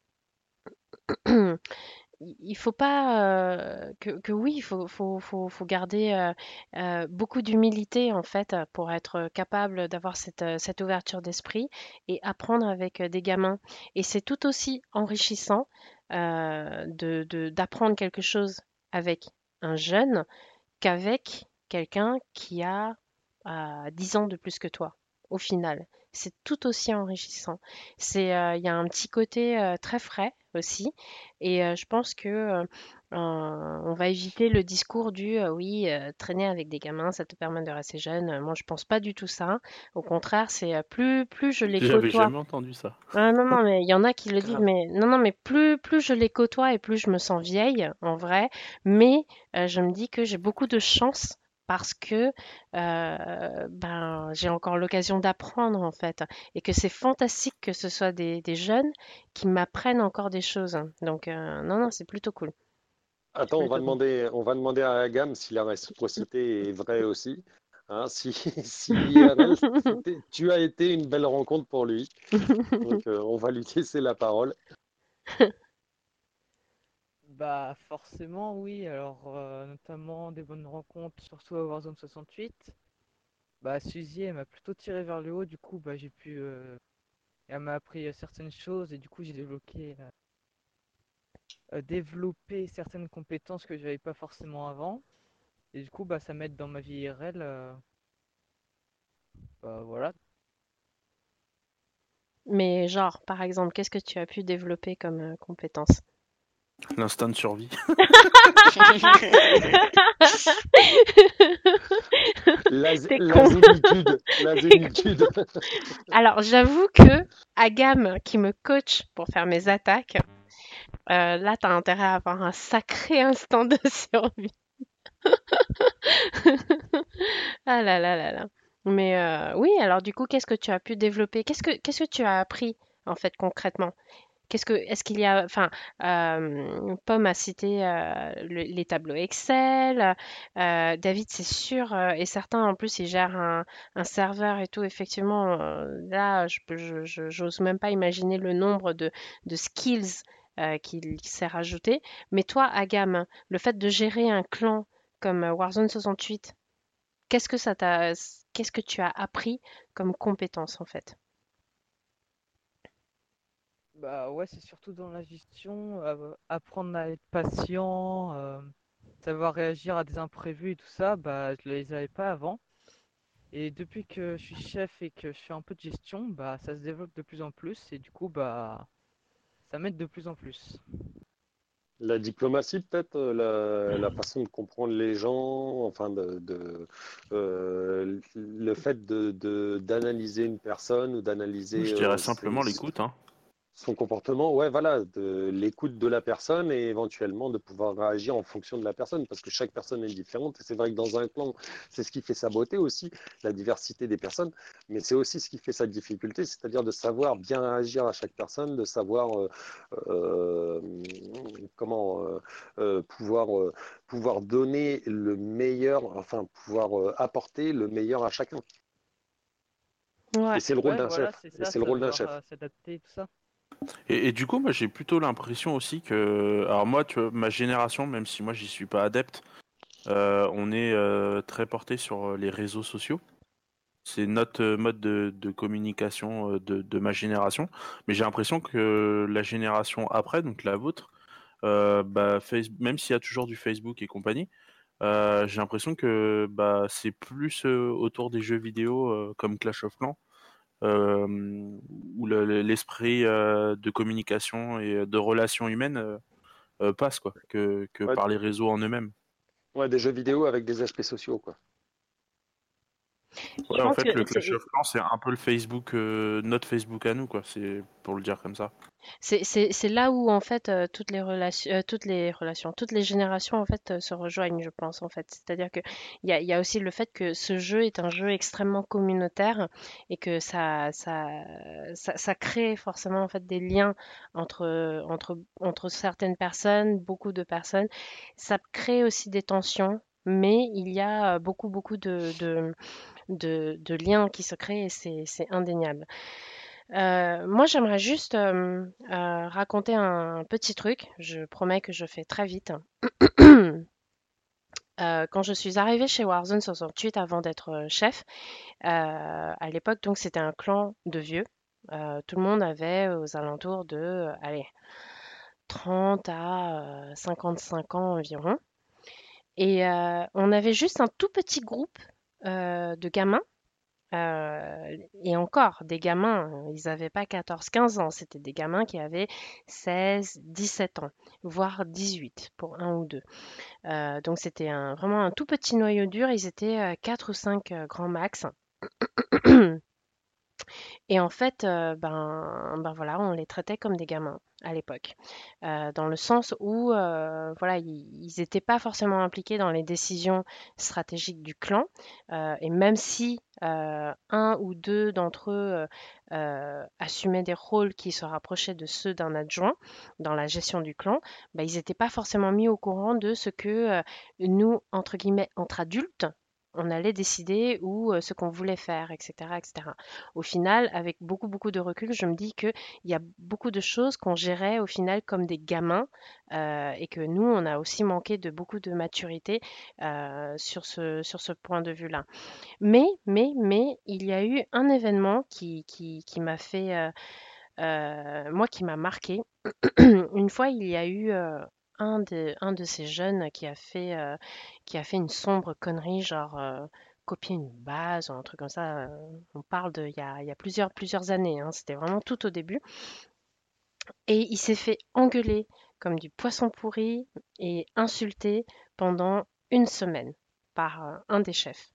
il faut pas euh, que, que oui, il faut, faut, faut, faut garder euh, euh, beaucoup d'humilité en fait pour être capable d'avoir cette, euh, cette ouverture d'esprit et apprendre avec euh, des gamins. Et c'est tout aussi enrichissant euh, de, de- d'apprendre quelque chose avec un jeune qu'avec quelqu'un qui a euh, dix ans de plus que toi, au final. C'est tout aussi enrichissant. C'est, euh, il y a un petit côté euh, très frais aussi, et euh, je pense que euh, euh, on va éviter le discours du euh, oui, euh, traîner avec des gamins, ça te permet de rester jeune. Euh, Moi, je pense pas du tout ça. Au contraire, c'est euh, plus plus je les J'avais côtoie. jamais entendu ça. Ah, non, non, mais il y en a qui le disent, Grave. mais non, non, mais plus, plus je les côtoie et plus je me sens vieille, en vrai. Mais euh, je me dis que j'ai beaucoup de chance parce que euh, ben, j'ai encore l'occasion d'apprendre, en fait. Et que c'est fantastique que ce soit des, des jeunes qui m'apprennent encore des choses. Donc, euh, non, non, c'est plutôt cool. C'est Attends, on va plutôt cool. demander, on va demander à Agam si la réciprocité est vraie aussi. Hein, si si l'I R L, c'était- tu as été une belle rencontre pour lui. Donc, euh, on va lui laisser la parole. Bah forcément oui, alors euh, notamment des bonnes rencontres, surtout à Warzone soixante-huit. Bah Suzy elle m'a plutôt tiré vers le haut, du coup bah j'ai pu euh, elle m'a appris euh, certaines choses et du coup j'ai développé euh, euh, développé certaines compétences que j'avais pas forcément avant. Et du coup bah ça m'aide dans ma vie I R L. Euh, bah voilà. Mais genre, par exemple, qu'est-ce que tu as pu développer comme euh, compétence? L'instinct de survie. La, T'es la con. zénitude, la T'es con. zénitude. Alors, j'avoue que Agam, qui me coach pour faire mes attaques, euh, là, t'as intérêt à avoir un sacré instant de survie. Ah là là là là. Mais euh, oui, alors du coup, qu'est-ce que tu as pu développer? Qu'est-ce que qu'est-ce que tu as appris en fait concrètement? Qu'est-ce que est-ce qu'il y a enfin euh, Pomme a cité euh, le- les tableaux Excel. Euh, David, c'est sûr euh, et certain. En plus, il gère un, un serveur et tout. Effectivement, euh, là, je peux- je- je- j'ose même pas imaginer le nombre de, de skills euh, qui, qui s'est rajouté. Mais toi, Agam, le fait de gérer un clan comme euh, Warzone soixante-huit, qu'est-ce que ça t'a, qu'est-ce que tu as appris comme compétence en fait? Bah ouais, c'est surtout dans la gestion, euh, apprendre à être patient, euh, savoir réagir à des imprévus et tout ça, bah je les avais pas avant. Et depuis que je suis chef et que je fais un peu de gestion, bah ça se développe de plus en plus et du coup bah ça m'aide de plus en plus. La diplomatie, peut-être, euh, la, la façon de comprendre les gens, enfin, de, de, euh, le fait de, de- d'analyser une personne ou d'analyser Je dirais euh, ses- simplement l'écoute, hein. son comportement, ouais, voilà, de l'écoute de la personne et éventuellement de pouvoir réagir en fonction de la personne, parce que chaque personne est différente. Et c'est vrai que dans un clan, c'est ce qui fait sa beauté aussi, la diversité des personnes, mais c'est aussi ce qui fait sa difficulté, c'est-à-dire de savoir bien réagir à chaque personne, de savoir euh, euh, comment euh, euh, pouvoir, euh, pouvoir donner le meilleur, enfin pouvoir euh, apporter le meilleur à chacun. Et Ouais. c'est le rôle Ouais, d'un voilà, chef. c'est Et ça, c'est le rôle d'un savoir chef. euh, s'adapter et tout ça. Et, et du coup, moi, j'ai plutôt l'impression aussi que, alors moi, tu vois, ma génération, même si moi, j'y suis pas adepte, euh, on est euh, très porté sur euh, les réseaux sociaux. C'est notre euh, mode de, de communication euh, de, de ma génération. Mais j'ai l'impression que la génération après, donc la vôtre, euh, bah, Face- même s'il y a toujours du Facebook et compagnie, euh, j'ai l'impression que bah, c'est plus euh, autour des jeux vidéo euh, comme Clash of Clans, euh, où le- le- l'esprit euh, de communication et de relations humaines euh, euh, passe, quoi, que, que Ouais, par les réseaux en eux-mêmes. ouais, des jeux vidéo avec des aspects sociaux, quoi. Je Ouais, en pense que fait, le Clash c'est of Clans, c'est un peu le Facebook, euh, notre Facebook à nous, quoi. C'est pour le dire comme ça. c'est c'est c'est là où en fait euh, toutes les relations euh, toutes les relations toutes les générations en fait euh, se rejoignent, je pense en fait. C'est-à-dire que il y a il y a aussi le fait que ce jeu est un jeu extrêmement communautaire et que ça ça ça, ça crée forcément en fait des liens entre entre entre certaines personnes, beaucoup de personnes. Ça crée aussi des tensions. Mais il y a euh, beaucoup, beaucoup de, de, de, de liens qui se créent et c'est c'est indéniable. Euh, moi, j'aimerais juste euh, euh, raconter un petit truc. Je promets que je fais très vite. Euh, quand je suis arrivée chez Warzone soixante-huit avant d'être euh, chef, euh, à l'époque, donc c'était un clan de vieux. Euh, tout le monde avait aux alentours de, euh, allez, trente à euh, cinquante-cinq ans environ. Et euh, on avait juste un tout petit groupe euh, de gamins. Heu et encore, des gamins, heu, ils avaient pas quatorze quinze ans, c'était des gamins qui avaient seize dix-sept ans, voire dix-huit pour un ou deux. Heu, donc c'était un vraiment un tout petit noyau dur, ils étaient, heu, quatre ou cinq, heu, grand max. Et en fait, heu, ben ben voilà, on les traitait comme des gamins à l'époque. Heu, dans le sens où, heu, voilà, ils ils étaient pas forcément impliqués dans les décisions stratégiques du clan, heu et même si, heu, un ou deux d'entre eux, heu heu, assumaient des rôles qui se rapprochaient de ceux d'un adjoint dans la gestion du clan, bah, ils étaient pas forcément mis au courant de ce que, heu, nous, entre guillemets, entre adultes, on allait décider ou, heu, ce qu'on voulait faire et cetera et cetera. Au final, avec beaucoup, beaucoup de recul, je me dis qu'il y a beaucoup de choses qu'on gérait au final comme des gamins euh, et que nous, on a aussi manqué de beaucoup de maturité euh, sur ce, sur ce point de vue-là. Mais, mais, mais, il y a eu un événement qui, qui, qui m'a fait, euh, euh, moi, qui m'a marqué. Une fois, il y a eu euh, un de, un de ces jeunes qui a fait, euh, qui a fait une sombre connerie, genre euh, copier une base ou un truc comme ça. euh, On parle de, il y a, il y a plusieurs, plusieurs années, hein, c'était vraiment tout au début. Et il s'est fait engueuler comme du poisson pourri et insulté pendant une semaine par euh, un des chefs.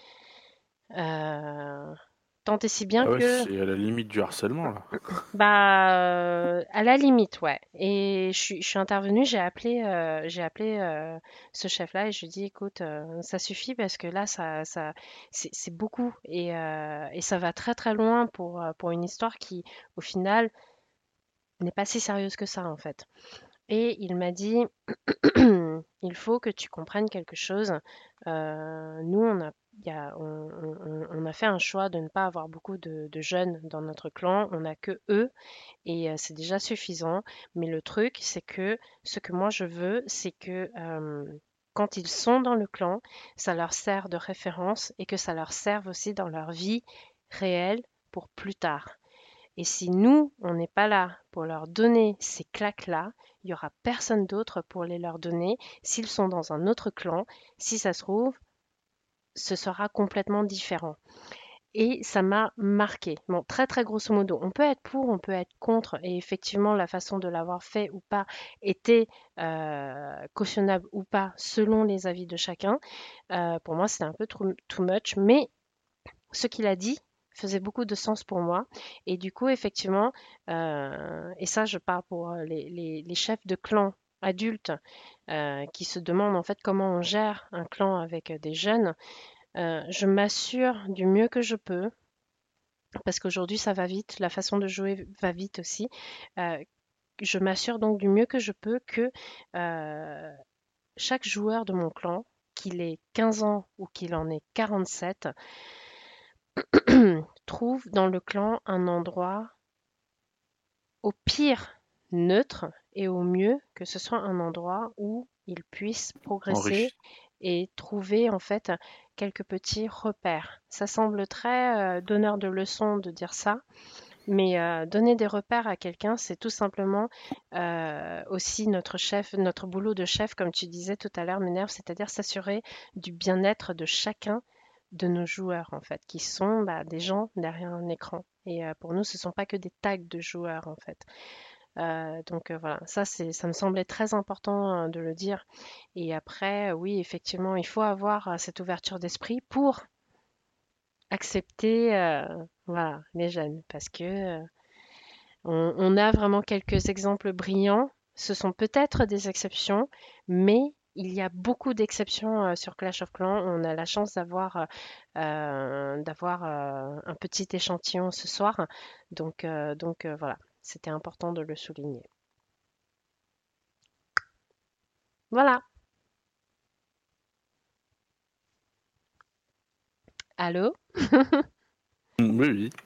Euh, tant et si bien Ah ouais, que c'est à la limite du harcèlement, là. bah, heu, à la limite, ouais. Et je suis je suis intervenue, j'ai appelé, heu, j'ai appelé, heu, ce chef-là et je lui ai dit: «Écoute, heu, ça suffit parce que là, ça ça c'est c'est beaucoup et heu et ça va très, très loin pour, heu, pour une histoire qui, au final, n'est pas si sérieuse que ça, en fait». Et il m'a dit: «Il faut que tu comprennes quelque chose, heu, nous, on a il y a, on, on- on a fait un choix de ne pas avoir beaucoup de, de jeunes dans notre clan. On n'a que eux et euh, c'est déjà suffisant. Mais le truc, c'est que ce que moi je veux, c'est que euh, quand ils sont dans le clan, ça leur sert de référence et que ça leur serve aussi dans leur vie réelle pour plus tard. Et si nous, on n'est pas là pour leur donner ces claques-là, il y aura personne d'autre pour les leur donner. S'ils sont dans un autre clan, si ça se trouve, ce sera complètement différent. Et ça m'a marqué. Bon, très très grosso modo, on peut être pour, on peut être contre, et effectivement, la façon de l'avoir fait ou pas était euh, cautionnable ou pas selon les avis de chacun. Euh, pour moi, c'était un peu too, too much, mais ce qu'il a dit faisait beaucoup de sens pour moi. Et du coup, effectivement, euh, et ça, je parle pour euh, les, les- les chefs de clan adultes euh, qui se demandent en fait comment on gère un clan avec euh, des jeunes. Euh, je m'assure du mieux que je peux, parce qu'aujourd'hui ça va vite, la façon de jouer va vite aussi. Euh, je m'assure donc du mieux que je peux que euh, chaque joueur de mon clan, qu'il ait quinze ans ou qu'il en ait quarante-sept, trouve dans le clan un endroit au pire neutre et au mieux que ce soit un endroit où il puisse progresser Enrichi. et trouver en fait quelques petits repères. Ça semble très euh, donneur de leçons de dire ça, mais euh, donner des repères à quelqu'un, c'est tout simplement euh, aussi notre chef, notre boulot de chef, comme tu disais tout à l'heure, Minerve, c'est-à-dire s'assurer du bien-être de chacun de nos joueurs, en fait, qui sont bah, des gens derrière un écran. Et euh, pour nous, ce ne sont pas que des tags de joueurs, en fait. Euh, donc euh, voilà, ça, c'est, ça me semblait très important euh, de le dire. Et après, euh, oui, effectivement, il faut avoir euh, cette ouverture d'esprit pour accepter euh, voilà, les jeunes, parce que euh, on, on a vraiment quelques exemples brillants. Ce sont peut-être des exceptions, mais il y a beaucoup d'exceptions euh, sur Clash of Clans. On a la chance d'avoir euh, euh, d'avoir euh, un petit échantillon ce soir. Donc, euh, donc euh, voilà, c'était important de le souligner. Voilà. Allô? Mm, Oui, oui.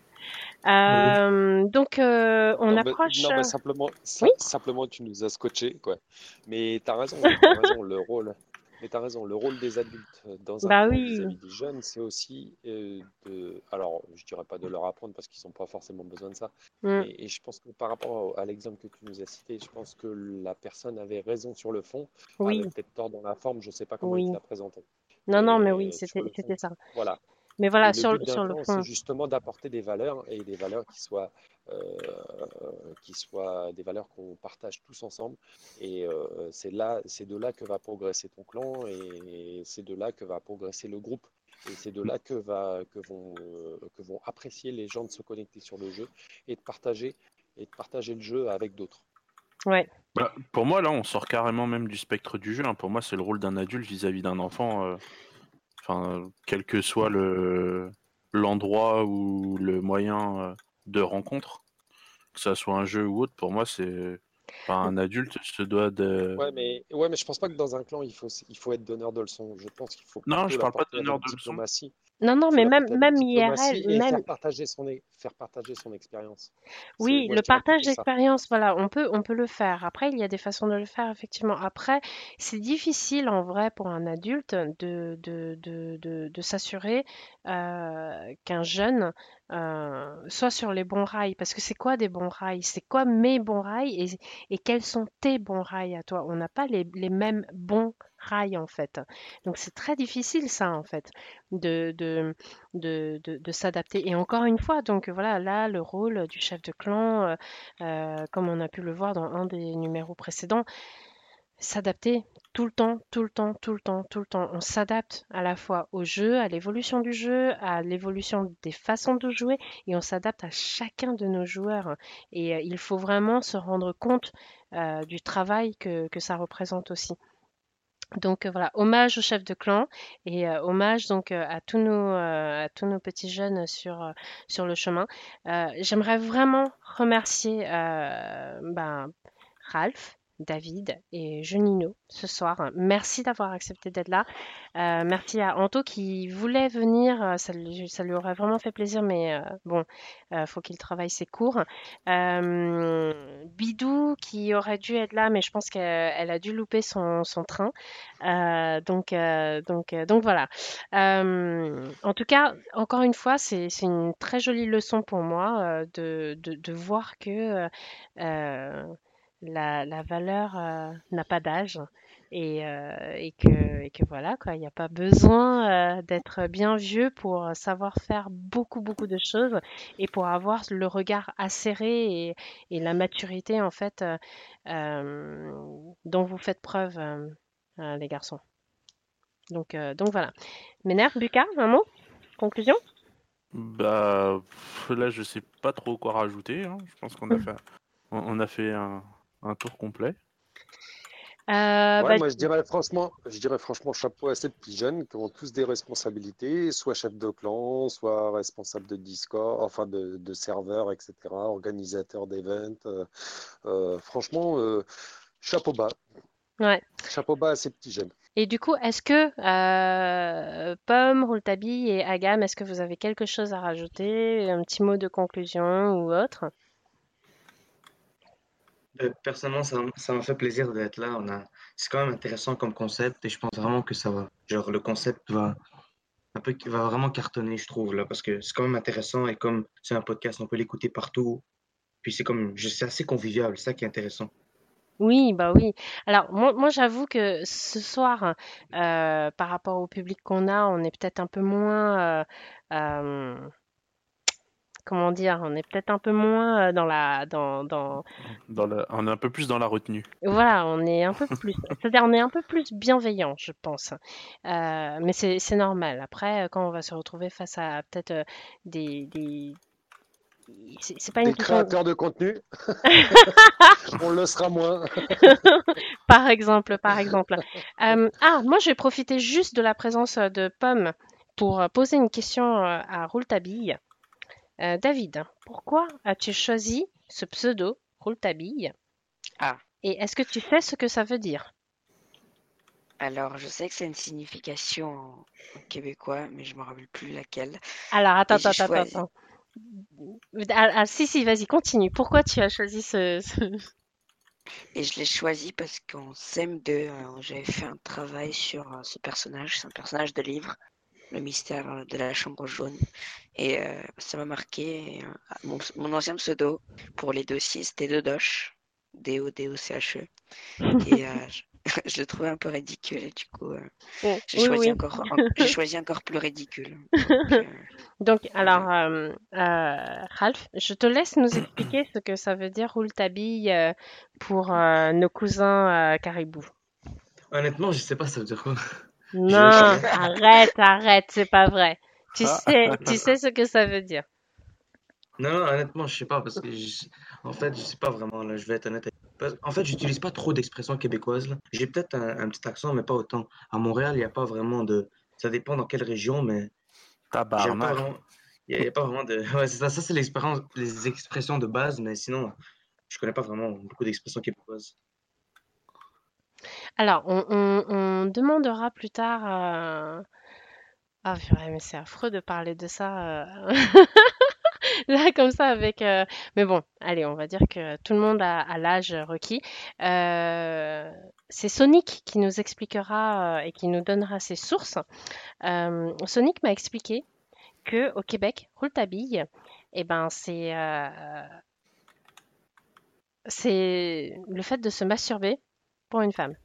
Oui. Euh, donc, euh, on Non, mais, approche. non, mais euh, simplement, Oui? ça- simplement, tu nous as scotché, quoi. Mais t'as raison, t'as raison, le rôle, mais t'as raison, le rôle des adultes dans un Bah clan oui. vis-à-vis des jeunes, c'est aussi euh, de, alors, je dirais pas de leur apprendre parce qu'ils n'ont pas forcément besoin de ça, Mm, mais et je pense que par rapport au- à l'exemple que tu nous as cité, je pense que la personne avait raison sur le fond, avait oui, peut-être tort dans la forme, je sais pas comment il te oui. l'a présenté, Non, non, mais oui, mais sur c'était, le fond, c'était ça. voilà. Mais voilà, Et le sur, but le- d'un sur le clan, c'est fond. justement d'apporter des valeurs et des valeurs qui soient, euh, qui soient des valeurs qu'on partage tous ensemble. Et euh, c'est là, c'est de là que va progresser ton clan et c'est de là que va progresser le groupe. Et c'est de là que, va, que, vont, euh, que vont apprécier les gens de se connecter sur le jeu et de partager, et de partager le jeu avec d'autres. Ouais. Bah, pour moi, là, on sort carrément même du spectre du jeu. hein. Pour moi, c'est le rôle d'un adulte vis-à-vis d'un enfant. euh, Enfin, quel que soit le l'endroit ou le moyen euh, de rencontre, que ça soit un jeu ou autre, pour moi, c'est. Enfin, un adulte se doit de. Ouais, mais, ouais, mais je pense pas que dans un clan, il faut, il faut être donneur de leçons. Je pense qu'il faut Non, plutôt je parle pas l'apporter de donneur avec de leçons. diplomatie. Non, non, Il faut mais même, l'apporter avec même I R L, diplomatie et même, faire partager son, e- faire partager son expérience. C'est, oui, moi, le je dirais partage plutôt ça. d'expérience, voilà, on peut, on peut le faire. Après, il y a des façons de le faire, effectivement. Après, c'est difficile en vrai pour un adulte de, de, de, de, de s'assurer euh, qu'un jeune euh, soit sur les bons rails. Parce que c'est quoi des bons rails? C'est quoi mes bons rails et, et quels sont tes bons rails à toi? On n'a pas les, les mêmes bons rails, en fait. Donc, c'est très difficile, ça, en fait, de, de, de, de, de s'adapter. Et encore une fois, donc voilà, là, le rôle du chef de clan, euh, euh, comme on a pu le voir dans un des numéros précédents, s'adapter tout le temps, tout le temps, tout le temps, tout le temps. On s'adapte à la fois au jeu, à l'évolution du jeu, à l'évolution des façons de jouer, et on s'adapte à chacun de nos joueurs. Et euh, il faut vraiment se rendre compte euh, du travail que, que ça représente aussi. Donc euh, voilà, hommage au chef de clan et euh, hommage donc euh, à tous nos euh, à tous nos petits jeunes sur euh, sur le chemin. Euh, j'aimerais vraiment remercier euh, ben, Ralph David et Junino ce soir. Merci d'avoir accepté d'être là. Euh, merci à Anto qui voulait venir. euh, Ça lui, ça lui aurait vraiment fait plaisir, mais euh, bon, euh, faut qu'il travaille ses cours. Euh, Bidou qui aurait dû être là, mais je pense qu'elle elle a dû louper son, son train. Euh, donc, euh, donc, euh, donc voilà. Euh, en tout cas, encore une fois, c'est, c'est une très jolie leçon pour moi euh, de, de, de voir que euh, la, la valeur euh, n'a pas d'âge et, euh, et que, et que voilà, quoi, il n'y a pas besoin euh, d'être bien vieux pour savoir faire beaucoup, beaucoup de choses et pour avoir le regard acéré et, et la maturité, en fait, euh, euh, dont vous faites preuve, euh, euh, les garçons. Donc, euh, donc voilà. Ménère, Lucas, un mot? Conclusion? Bah, pff, là, je sais pas trop quoi rajouter. hein. Je pense qu'on a fait, on, on a fait un, un tour complet. Euh, Ouais, bah, moi je dirais franchement, je dirais franchement chapeau à ces petits jeunes qui ont tous des responsabilités, soit chef de clan, soit responsable de Discord, enfin de, de serveur, et cetera, organisateur d'events. euh, euh, franchement, euh, chapeau bas, ouais. chapeau bas à ces petits jeunes. Et du coup, est-ce que euh, Pomme, Rouletabille et Agam, est-ce que vous avez quelque chose à rajouter, un petit mot de conclusion ou autre? Euh, personnellement, ça, ça m'a fait plaisir d'être là. On a, c'est quand même intéressant comme concept et je pense vraiment que ça va, genre le concept va un peu, va vraiment cartonner, je trouve là, parce que c'est quand même intéressant et comme c'est un podcast, on peut l'écouter partout. Puis c'est comme, je- c'est assez convivial, c'est ça qui est intéressant. Oui, bah oui. Alors moi, moi j'avoue que ce soir, euh, par rapport au public qu'on a, on est peut-être un peu moins, euh, euh, comment dire, on est peut-être un peu moins euh, dans la, dans, dans, Dans la, on est un peu plus dans la retenue. voilà, on est un peu plus, c'est-à-dire on est un peu plus bienveillant, je pense. Euh, mais c'est, c'est normal. Après, euh, quand on va se retrouver face à peut-être euh, des, des, c'est c'est pas une Des question. créateurs de contenu, on le sera moins. Par exemple, par exemple. Euh, ah, moi, je vais profiter juste de la présence euh, de Pomme pour euh, poser une question euh, à Rouletabille. Euh, David, pourquoi as-tu choisi ce pseudo, Rouletabille? Ah, Et est-ce que tu sais ce que ça veut dire? alors je sais que c'est une signification en, en québécois, mais je me rappelle plus laquelle. Alors, attends, Et j'ai attends, attends, choisi. attends. Ah, ah, si, si, vas-y, continue. Pourquoi tu as choisi ce... ce- Et je l'ai choisi parce qu'en C M deux, euh, j'avais fait un travail sur euh, ce personnage. C'est un personnage de livre, Le mystère euh, de la chambre jaune. Et euh, ça m'a marqué. Et, euh, mon, mon ancien pseudo pour les dossiers, c'était Dodoche. D O D O C H E. Et euh, je, je le trouvais un peu ridicule. Et du coup, euh, Oh, j'ai oui, choisi oui. encore, en- j'ai choisi encore plus ridicule. Donc, euh, Donc, alors, voilà. euh, euh, Ralph, je te laisse nous expliquer ce que ça veut dire rouletabille euh, pour euh, nos cousins euh, caribous. Honnêtement, je sais pas ça veut dire quoi. Je, je Non, connais. arrête, arrête, c'est pas vrai. Tu Ah, sais, tu Non, sais ce que ça veut dire. non, non, honnêtement, je sais pas parce que je- en fait, je sais pas vraiment là. Je vais être honnête. avec- parce- En fait, j'utilise pas trop d'expressions québécoises là. J'ai peut-être un, un petit accent, mais pas autant. À Montréal, il y a pas vraiment de. Ça dépend dans quelle région, mais j'aime pas tabarnak. vraiment. Il y a, il y a pas vraiment de. Ouais, c'est ça. Ça, c'est l'expérience, les expressions de base, mais sinon, je connais pas vraiment beaucoup d'expressions québécoises. Alors, on, on- on demandera plus tard. euh, Ah, purée, mais c'est affreux de parler de ça euh, là comme ça avec. euh, Mais bon, allez, on va dire que tout le monde a, a l'âge requis. Euh, C'est Sonic qui nous expliquera euh, et qui nous donnera ses sources. Euh, Sonic m'a expliqué que au Québec, rouletabille, eh ben, c'est euh, c'est le fait de se masturber pour une femme.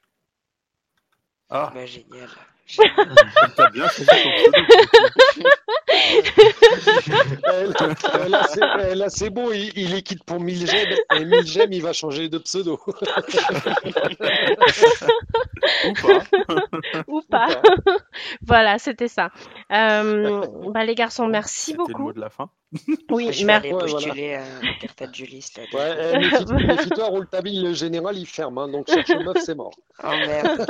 Ah, Bah, génial. Génial. t'as bien choisi ton pseudo. pour Eh, là, eh, là, c'est eh, là, c'est bon, il, il est quitte pour mille gemmes, et mille gemmes, il va changer de pseudo. Ou pas. Ou Ou pas. pas. Voilà, c'était ça. Euh, bah, les garçons, Bon, merci c'était le beaucoup. mot de la fin. Oui, Je vais merci. aller Ouais, voilà. postuler à la carte de Julis là, de Ouais, fou. eh, méfie- méfie-toi, Rouletabille, le général, il ferme, hein, donc cherche meuf, c'est mort. Oh merde.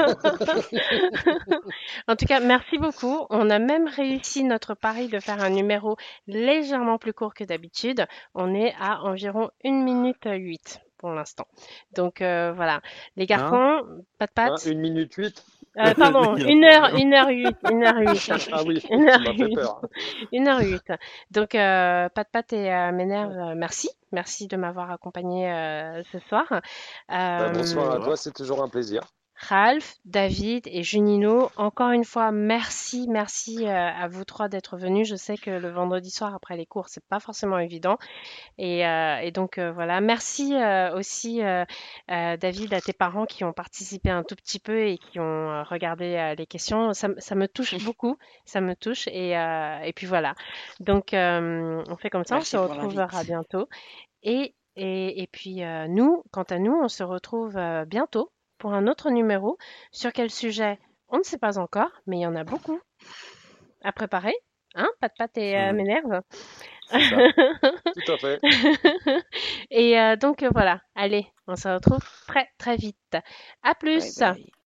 En tout cas, merci beaucoup. On a même réussi notre pari de faire un numéro légèrement plus court que d'habitude. On est à environ une minute huit. pour l'instant. Donc euh, voilà. Les Hein garçons, pas de Hein, pattes. une minute huit. Euh, pardon, Il y a un une heure, problème. une heure huit, une heure huit, Ah oui, une tu heure m'as fait huit, peur. une heure huit. Donc, euh, Pat Pat et euh, Ménère, euh, merci. Merci de m'avoir accompagné euh, ce soir. Bah, bonsoir à Euh, toi, c'est toujours un plaisir. Ralph, David et Junino, encore une fois, merci, merci euh, à vous trois d'être venus. Je sais que le vendredi soir après les cours, c'est pas forcément évident. Et, euh, et donc euh, voilà, merci euh, aussi euh, euh, David à tes parents qui ont participé un tout petit peu et qui ont euh, regardé euh, les questions. Ça, m- ça me touche beaucoup, ça me touche. Et, euh, et puis voilà. Donc euh, on fait comme ça, on se Merci pour l'invite. retrouvera bientôt. Et, et, et puis euh, nous, quant à nous, on se retrouve euh, bientôt pour un autre numéro. Sur quel sujet? On ne sait pas encore, mais il y en a beaucoup à préparer. Hein, Pat Pat et euh, Mhm. Ménère. C'est ça. Tout à fait. Et euh, donc euh, voilà, allez, on se retrouve très très vite. À Bye plus! bye.